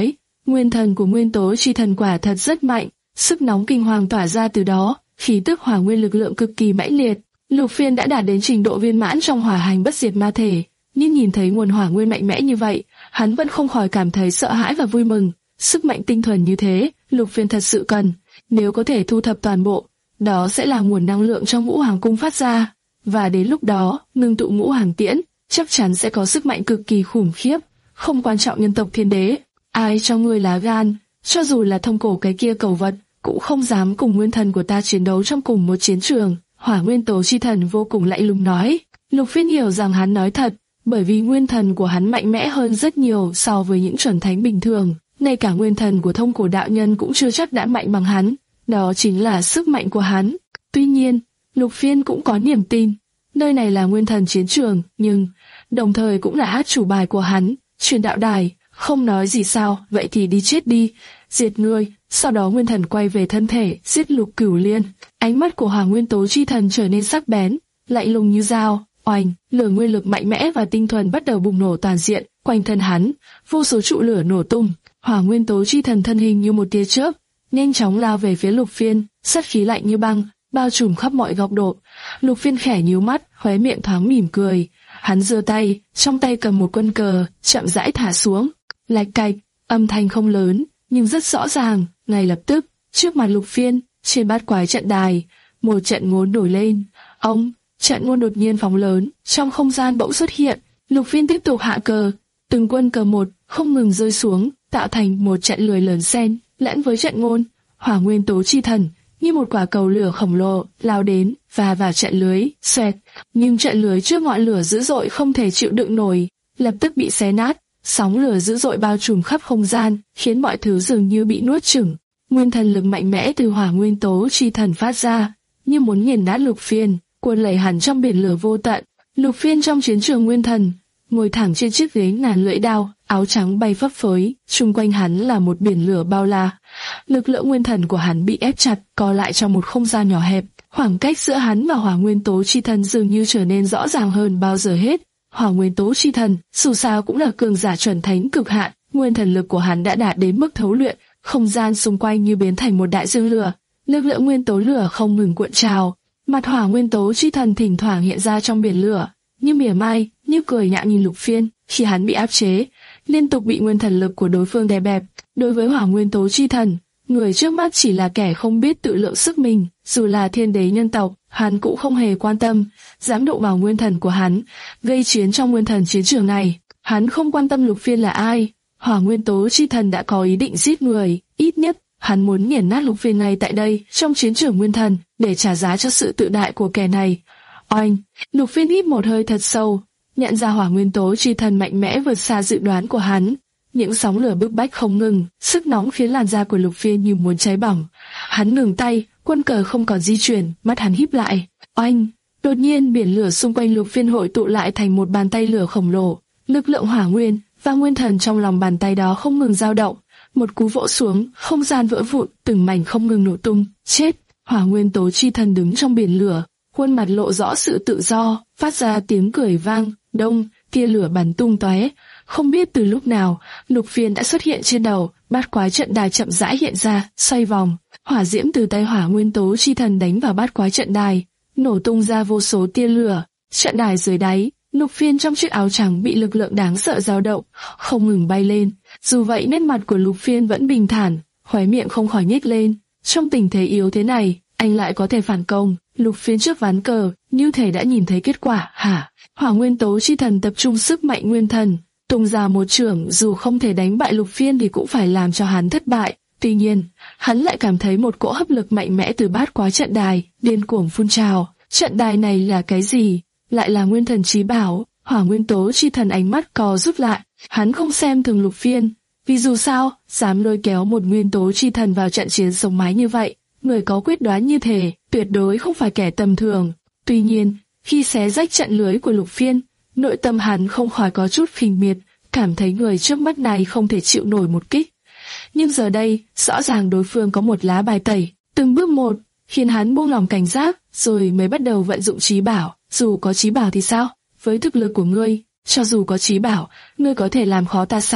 Nguyên thần của nguyên tố chi thần quả thật rất mạnh, sức nóng kinh hoàng tỏa ra từ đó, khí tức hỏa nguyên lực lượng cực kỳ mãnh liệt. Lục Phiên đã đạt đến trình độ viên mãn trong hỏa hành bất diệt ma thể, nhưng nhìn thấy nguồn hỏa nguyên mạnh mẽ như vậy, hắn vẫn không khỏi cảm thấy sợ hãi và vui mừng. Sức mạnh tinh thuần như thế, Lục Phiên thật sự cần. Nếu có thể thu thập toàn bộ, đó sẽ là nguồn năng lượng trong ngũ hoàng cung phát ra, và đến lúc đó, ngưng tụ ngũ hoàng tiễn, chắc chắn sẽ có sức mạnh cực kỳ khủng khiếp. Không quan trọng nhân tộc thiên đế, ai cho ngươi lá gan, cho dù là thông cổ cái kia cầu vật, cũng không dám cùng nguyên thần của ta chiến đấu trong cùng một chiến trường. Hỏa nguyên tố chi thần vô cùng lạnh lùng nói. Lục Phiên hiểu rằng hắn nói thật, bởi vì nguyên thần của hắn mạnh mẽ hơn rất nhiều so với những chuẩn thánh bình thường. Ngay cả nguyên thần của thông cổ đạo nhân cũng chưa chắc đã mạnh bằng hắn, đó chính là sức mạnh của hắn. Tuy nhiên, Lục Phiên cũng có niềm tin, nơi này là nguyên thần chiến trường, nhưng đồng thời cũng là át chủ bài của hắn, truyền đạo đài, không nói gì sao, vậy thì đi chết đi, diệt ngươi. Sau đó nguyên thần quay về thân thể, giết Lục Cửu Liên. Ánh mắt của hỏa nguyên tố chi thần trở nên sắc bén, lạnh lùng như dao. Oanh, lửa nguyên lực mạnh mẽ và tinh thuần bắt đầu bùng nổ toàn diện, quanh thân hắn, vô số trụ lửa nổ tung. Hỏa nguyên tố chi thần thân hình như một tia chớp, nhanh chóng lao về phía Lục Phiên, sát khí lạnh như băng, bao trùm khắp mọi góc độ. Lục Phiên khẽ nhíu mắt, khóe miệng thoáng mỉm cười. Hắn giơ tay, trong tay cầm một quân cờ, chậm rãi thả xuống. Lạch cạch, âm thanh không lớn, nhưng rất rõ ràng. Ngay lập tức, trước mặt Lục Phiên, trên bát quái trận đài, một trận ngôn nổi lên. Ông, trận ngôn đột nhiên phóng lớn, trong không gian bỗng xuất hiện. Lục Phiên tiếp tục hạ cờ, từng quân cờ một không ngừng rơi xuống, tạo thành một trận lưới lớn xen lẫn với trận ngôn. Hỏa nguyên tố chi thần như một quả cầu lửa khổng lồ lao đến và vào trận lưới, xoẹt. Nhưng trận lưới trước ngọn lửa dữ dội không thể chịu đựng nổi, lập tức bị xé nát. Sóng lửa dữ dội bao trùm khắp không gian, khiến mọi thứ dường như bị nuốt chửng. Nguyên thần lực mạnh mẽ từ hỏa nguyên tố chi thần phát ra, như muốn nghiền nát Lục Phiên, cuốn lấy hắn trong biển lửa vô tận. Lục Phiên trong chiến trường nguyên thần, ngồi thẳng trên chiếc ghế ngàn lưỡi đao, áo trắng bay phấp phới, xung quanh hắn là một biển lửa bao la. Lực lượng nguyên thần của hắn bị ép chặt, co lại trong một không gian nhỏ hẹp. Khoảng cách giữa hắn và hỏa nguyên tố chi thần dường như trở nên rõ ràng hơn bao giờ hết. Hỏa nguyên tố chi thần, dù sao cũng là cường giả chuẩn thánh cực hạn, nguyên thần lực của hắn đã đạt đến mức thấu luyện, không gian xung quanh như biến thành một đại dương lửa. Lực lượng nguyên tố lửa không ngừng cuộn trào, mặt hỏa nguyên tố chi thần thỉnh thoảng hiện ra trong biển lửa, như mỉa mai, như cười nhạo nhìn Lục Phiên. Khi hắn bị áp chế, liên tục bị nguyên thần lực của đối phương đè bẹp. Đối với hỏa nguyên tố chi thần, người trước mắt chỉ là kẻ không biết tự lượng sức mình, dù là thiên đế nhân tộc, hắn cũng không hề quan tâm, dám đụng vào nguyên thần của hắn, gây chiến trong nguyên thần chiến trường này. Hắn không quan tâm Lục Phiên là ai, hỏa nguyên tố chi thần đã có ý định giết người, ít nhất hắn muốn nghiền nát Lục Phiên ngay tại đây, trong chiến trường nguyên thần, để trả giá cho sự tự đại của kẻ này. Oanh, Lục Phiên hít một hơi thật sâu, nhận ra hỏa nguyên tố chi thần mạnh mẽ vượt xa dự đoán của hắn. Những sóng lửa bức bách không ngừng, sức nóng khiến làn da của Lục Phiên như muốn cháy bỏng. Hắn ngừng tay, quân cờ không còn di chuyển, mắt hắn híp lại. Oanh, đột nhiên biển lửa xung quanh Lục Phiên hội tụ lại thành một bàn tay lửa khổng lồ. Lực lượng hỏa nguyên và nguyên thần trong lòng bàn tay đó không ngừng dao động. Một cú vỗ xuống, không gian vỡ vụn, từng mảnh không ngừng nổ tung. Chết! Hỏa nguyên tố chi thần đứng trong biển lửa, khuôn mặt lộ rõ sự tự do, phát ra tiếng cười vang. Đông, tia lửa bắn tung tóe. Không biết từ lúc nào, Lục Phiên đã xuất hiện trên đầu, bát quái trận đài chậm rãi hiện ra, xoay vòng. Hỏa diễm từ tay hỏa nguyên tố chi thần đánh vào bát quái trận đài, nổ tung ra vô số tia lửa. Trận đài dưới đáy, Lục Phiên trong chiếc áo trắng bị lực lượng đáng sợ dao động, không ngừng bay lên. Dù vậy nét mặt của Lục Phiên vẫn bình thản, khóe miệng không khỏi nhếch lên. Trong tình thế yếu thế này, anh lại có thể phản công. Lục Phiên trước ván cờ, như thể đã nhìn thấy kết quả. Hả? Hỏa nguyên tố chi thần tập trung sức mạnh nguyên thần, tung ra một chưởng, dù không thể đánh bại Lục Phiên thì cũng phải làm cho hắn thất bại. Tuy nhiên, hắn lại cảm thấy một cỗ hấp lực mạnh mẽ từ bát quái trận đài, điên cuồng phun trào. Trận đài này là cái gì? Lại là nguyên thần chí bảo. Hỏa nguyên tố chi thần ánh mắt co rút lại, hắn không xem thường Lục Phiên, vì dù sao, dám lôi kéo một nguyên tố chi thần vào trận chiến sống mái như vậy, người có quyết đoán như thế, tuyệt đối không phải kẻ tầm thường. Tuy nhiên, khi xé rách trận lưới của Lục Phiên, nội tâm hắn không khỏi có chút khinh miệt, cảm thấy người trước mắt này không thể chịu nổi một kích. Nhưng giờ đây, rõ ràng đối phương có một lá bài tẩy, từng bước một, khiến hắn buông lòng cảnh giác, rồi mới bắt đầu vận dụng chí bảo. Dù có chí bảo thì sao? Với thực lực của ngươi, cho dù có chí bảo, ngươi có thể làm khó ta sao?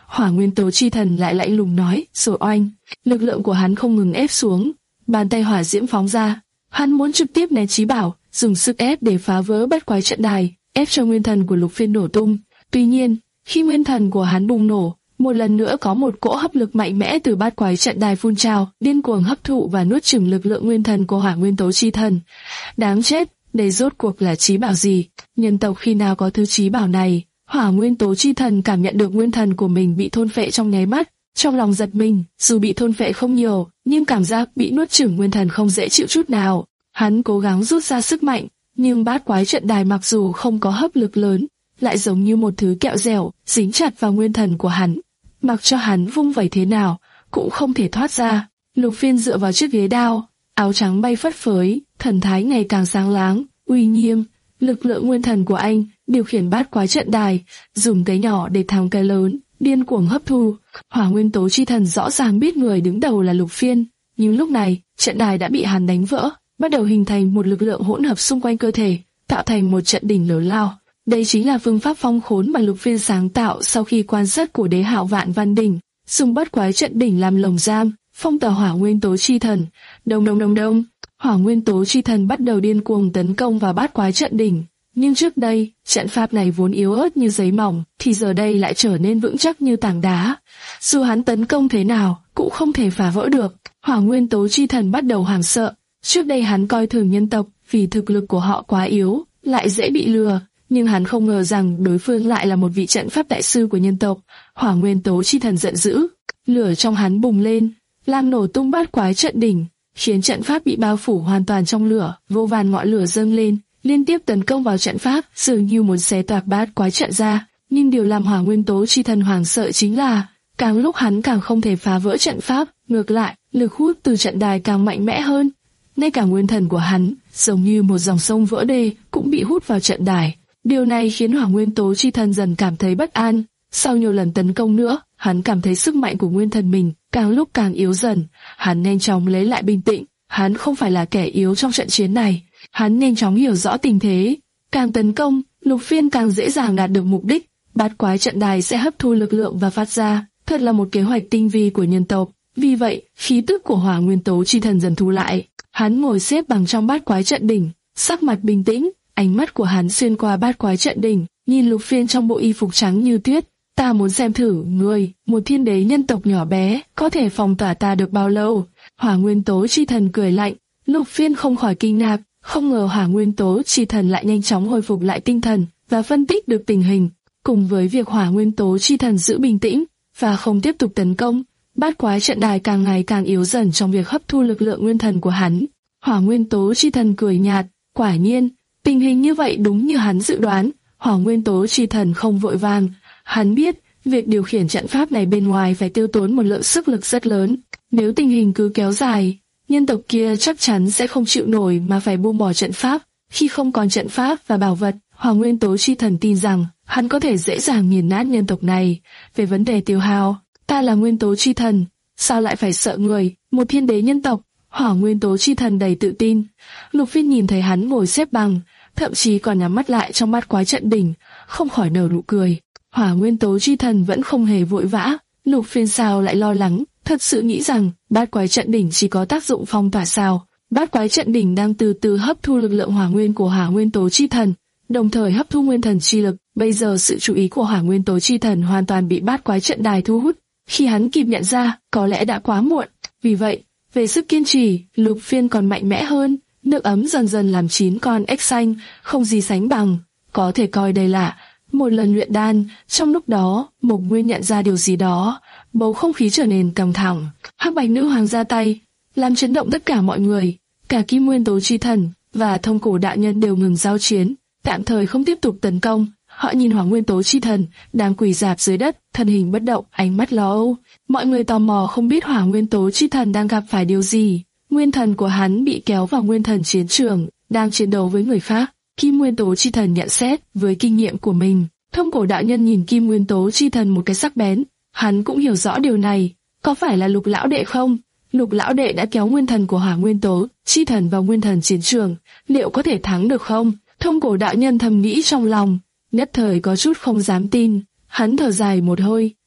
Hỏa nguyên tố chi thần lại lạnh lùng nói, rồi oanh, lực lượng của hắn không ngừng ép xuống, bàn tay hỏa diễm phóng ra, hắn muốn trực tiếp né chí bảo, dùng sức ép để phá vỡ bát quái trận đài, ép cho nguyên thần của Lục Phiên nổ tung. Tuy nhiên, khi nguyên thần của hắn bùng nổ, một lần nữa có một cỗ hấp lực mạnh mẽ từ bát quái trận đài phun trào, điên cuồng hấp thụ và nuốt chửng lực lượng nguyên thần của hỏa nguyên tố chi thần. Đáng chết, đây rốt cuộc là chí bảo gì? Nhân tộc khi nào có thứ chí bảo này? Hỏa nguyên tố chi thần cảm nhận được nguyên thần của mình bị thôn phệ trong nháy mắt, trong lòng giật mình, dù bị thôn phệ không nhiều, nhưng cảm giác bị nuốt chửng nguyên thần không dễ chịu chút nào. Hắn cố gắng rút ra sức mạnh, nhưng bát quái trận đài mặc dù không có hấp lực lớn, lại giống như một thứ kẹo dẻo, dính chặt vào nguyên thần của hắn. Mặc cho hắn vung vẩy thế nào, cũng không thể thoát ra. Lục Phiên dựa vào chiếc ghế đao, áo trắng bay phất phới, thần thái ngày càng sáng láng, uy nghiêm. Lực lượng nguyên thần của anh điều khiển bát quái trận đài, dùng cái nhỏ để thắng cái lớn, điên cuồng hấp thu. Hỏa nguyên tố chi thần rõ ràng biết người đứng đầu là Lục Phiên, nhưng lúc này trận đài đã bị hắn đánh vỡ, bắt đầu hình thành một lực lượng hỗn hợp xung quanh cơ thể, tạo thành một trận đỉnh lớn lao. Đây chính là phương pháp phong khốn mà Lục Phiên sáng tạo sau khi quan sát của Đế Hạo Vạn Văn Đỉnh, dùng bát quái trận đỉnh làm lồng giam, phong tỏa hỏa nguyên tố chi thần. Đông đông đông đông, hỏa nguyên tố chi thần bắt đầu điên cuồng tấn công vào bát quái trận đỉnh. Nhưng trước đây, trận pháp này vốn yếu ớt như giấy mỏng, thì giờ đây lại trở nên vững chắc như tảng đá. Dù hắn tấn công thế nào, cũng không thể phá vỡ được. Hỏa nguyên tố chi thần bắt đầu hoảng sợ. Trước đây hắn coi thường nhân tộc vì thực lực của họ quá yếu, lại dễ bị lừa. Nhưng hắn không ngờ rằng đối phương lại là một vị trận pháp đại sư của nhân tộc. Hỏa nguyên tố chi thần giận dữ, lửa trong hắn bùng lên, làm nổ tung bát quái trận đỉnh, khiến trận pháp bị bao phủ hoàn toàn trong lửa. Vô vàn ngọn lửa dâng lên, liên tiếp tấn công vào trận pháp, dường như muốn xé toạc bát quái trận ra. Nhưng điều làm hỏa nguyên tố chi thần hoảng sợ chính là, càng lúc hắn càng không thể phá vỡ trận pháp, ngược lại, lực hút từ trận đài càng mạnh mẽ hơn. Ngay cả nguyên thần của hắn, giống như một dòng sông vỡ đê, cũng bị hút vào trận đài. Điều này khiến hỏa nguyên tố chi thần dần cảm thấy bất an. Sau nhiều lần tấn công nữa, hắn cảm thấy sức mạnh của nguyên thần mình càng lúc càng yếu dần. Hắn nhanh chóng lấy lại bình tĩnh. Hắn không phải là kẻ yếu trong trận chiến này. Hắn nhanh chóng hiểu rõ tình thế. Càng tấn công, Lục Phiên càng dễ dàng đạt được mục đích. Bát quái trận đài sẽ hấp thu lực lượng và phát ra. Thật là một kế hoạch tinh vi của nhân tộc. Vì vậy, khí tức của hỏa nguyên tố chi thần dần thu lại. Hắn ngồi xếp bằng trong bát quái trận đỉnh, sắc mặt bình tĩnh. Ánh mắt của hắn xuyên qua bát quái trận đỉnh, nhìn Lục Phiên trong bộ y phục trắng như tuyết. Ta muốn xem thử ngươi, một thiên đế nhân tộc nhỏ bé, có thể phòng tỏa ta được bao lâu? Hỏa nguyên tố chi thần cười lạnh. Lục Phiên không khỏi kinh ngạc, không ngờ hỏa nguyên tố chi thần lại nhanh chóng hồi phục lại tinh thần và phân tích được tình hình. Cùng với việc hỏa nguyên tố chi thần giữ bình tĩnh và không tiếp tục tấn công, bát quái trận đài càng ngày càng yếu dần trong việc hấp thu lực lượng nguyên thần của hắn. Hỏa nguyên tố chi thần cười nhạt, quả nhiên, tình hình như vậy đúng như hắn dự đoán. Hỏa nguyên tố chi thần không vội vàng, hắn biết việc điều khiển trận pháp này bên ngoài phải tiêu tốn một lượng sức lực rất lớn. Nếu tình hình cứ kéo dài, nhân tộc kia chắc chắn sẽ không chịu nổi mà phải buông bỏ trận pháp. Khi không còn trận pháp và bảo vật, hỏa nguyên tố chi thần tin rằng hắn có thể dễ dàng nghiền nát nhân tộc này. Về vấn đề tiêu hao, ta là nguyên tố chi thần, sao lại phải sợ người, một thiên đế nhân tộc? Hỏa nguyên tố chi thần đầy tự tin. Lục Phiên nhìn thấy hắn ngồi xếp bằng, thậm chí còn nhắm mắt lại trong bát quái trận đỉnh, không khỏi nở nụ cười. Hỏa nguyên tố chi thần vẫn không hề vội vã. Lục Phiên sao lại lo lắng, thật sự nghĩ rằng bát quái trận đỉnh chỉ có tác dụng phong tỏa sao? Bát quái trận đỉnh đang từ từ hấp thu lực lượng hỏa nguyên của hỏa nguyên tố chi thần, đồng thời hấp thu nguyên thần chi lực. Bây giờ sự chú ý của hỏa nguyên tố chi thần hoàn toàn bị bát quái trận đài thu hút. Khi hắn kịp nhận ra, có lẽ đã quá muộn. Vì vậy, về sức kiên trì, Lục Phiên còn mạnh mẽ hơn. Nước ấm dần dần làm chín con ếch xanh, không gì sánh bằng. Có thể coi đây là một lần luyện đan. Trong lúc đó, Mộc Nguyên nhận ra điều gì đó, bầu không khí trở nên căng thẳng. Hắc Bạch Nữ Hoàng ra tay, làm chấn động tất cả mọi người. Cả Kim Nguyên Tố Chi Thần và Thông Cổ Đạo Nhân đều ngừng giao chiến, tạm thời không tiếp tục tấn công. Họ nhìn Hỏa Nguyên Tố Chi Thần đang quỳ rạp dưới đất, thân hình bất động, ánh mắt lo âu. Mọi người tò mò không biết Hỏa Nguyên Tố Chi Thần đang gặp phải điều gì. Nguyên thần của hắn bị kéo vào nguyên thần chiến trường, đang chiến đấu với người khác. Kim Nguyên Tố Chi Thần nhận xét với kinh nghiệm của mình. Thông Cổ Đạo Nhân nhìn Kim Nguyên Tố Chi Thần một cái sắc bén. Hắn cũng hiểu rõ điều này. Có phải là Lục Lão Đệ không? Lục Lão Đệ đã kéo nguyên thần của Hỏa Nguyên Tố Chi Thần vào nguyên thần chiến trường. Liệu có thể thắng được không? Thông Cổ Đạo Nhân thầm nghĩ trong lòng, nhất thời có chút không dám tin. Hắn thở dài một hơi,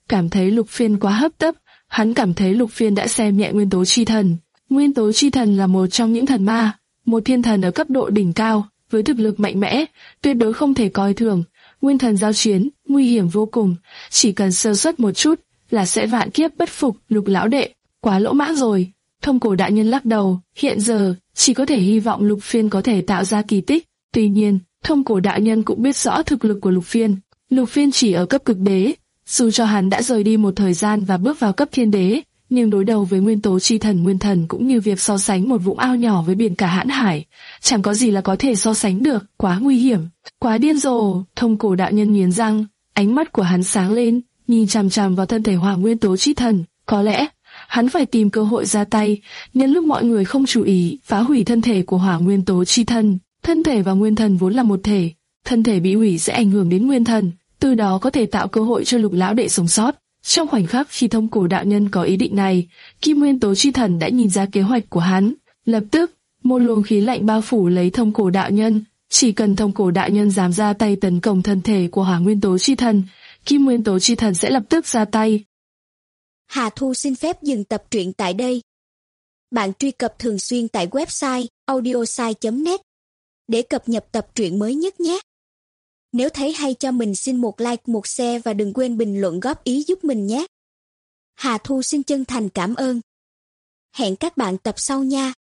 cảm thấy Lục Phiên quá hấp tấp. Hắn cảm thấy Lục Phiên đã xem nhẹ Nguyên Tố Chi Thần. Nguyên Tố Chi Thần là một trong những thần ma, một thiên thần ở cấp độ đỉnh cao, với thực lực mạnh mẽ, tuyệt đối không thể coi thường. Nguyên thần giao chiến, nguy hiểm vô cùng, chỉ cần sơ suất một chút là sẽ vạn kiếp bất phục. Lục lão đệ, quá lỗ mãng rồi. Thông Cổ đại nhân lắc đầu, hiện giờ chỉ có thể hy vọng Lục Phiên có thể tạo ra kỳ tích. Tuy nhiên, Thông Cổ đại nhân cũng biết rõ thực lực của Lục Phiên. Lục Phiên chỉ ở cấp cực đế, dù cho hắn đã rời đi một thời gian và bước vào cấp thiên đế, nhưng đối đầu với Nguyên Tố Chi Thần Nguyên Thần cũng như việc so sánh một vũng ao nhỏ với biển cả hãn hải, chẳng có gì là có thể so sánh được, quá nguy hiểm, quá điên rồ. Thông Cổ đạo nhân nghiến răng, ánh mắt của hắn sáng lên, nhìn chằm chằm vào thân thể Hỏa Nguyên Tố Chi Thần. Có lẽ hắn phải tìm cơ hội ra tay, nhân lúc mọi người không chú ý, phá hủy thân thể của Hỏa Nguyên Tố Chi Thần. Thân thể và Nguyên Thần vốn là một thể, thân thể bị hủy sẽ ảnh hưởng đến Nguyên Thần, từ đó có thể tạo cơ hội cho Lục lão đệ sống sót. Trong khoảnh khắc khi Thông Cổ đạo nhân có ý định này, Kim Nguyên Tố Chi Thần đã nhìn ra kế hoạch của hắn. Lập tức, một luồng khí lạnh bao phủ lấy Thông Cổ đạo nhân. Chỉ cần Thông Cổ đạo nhân dám ra tay tấn công thân thể của Hỏa Nguyên Tố Chi Thần, Kim Nguyên Tố Chi Thần sẽ lập tức ra tay. Hà Thu xin phép dừng tập truyện tại đây. Bạn truy cập thường xuyên tại website audiosai chấm net để cập nhật tập truyện mới nhất nhé. Nếu thấy hay cho mình xin một like, một share và đừng quên bình luận góp ý giúp mình nhé. Hà Thu xin chân thành cảm ơn. Hẹn các bạn tập sau nha.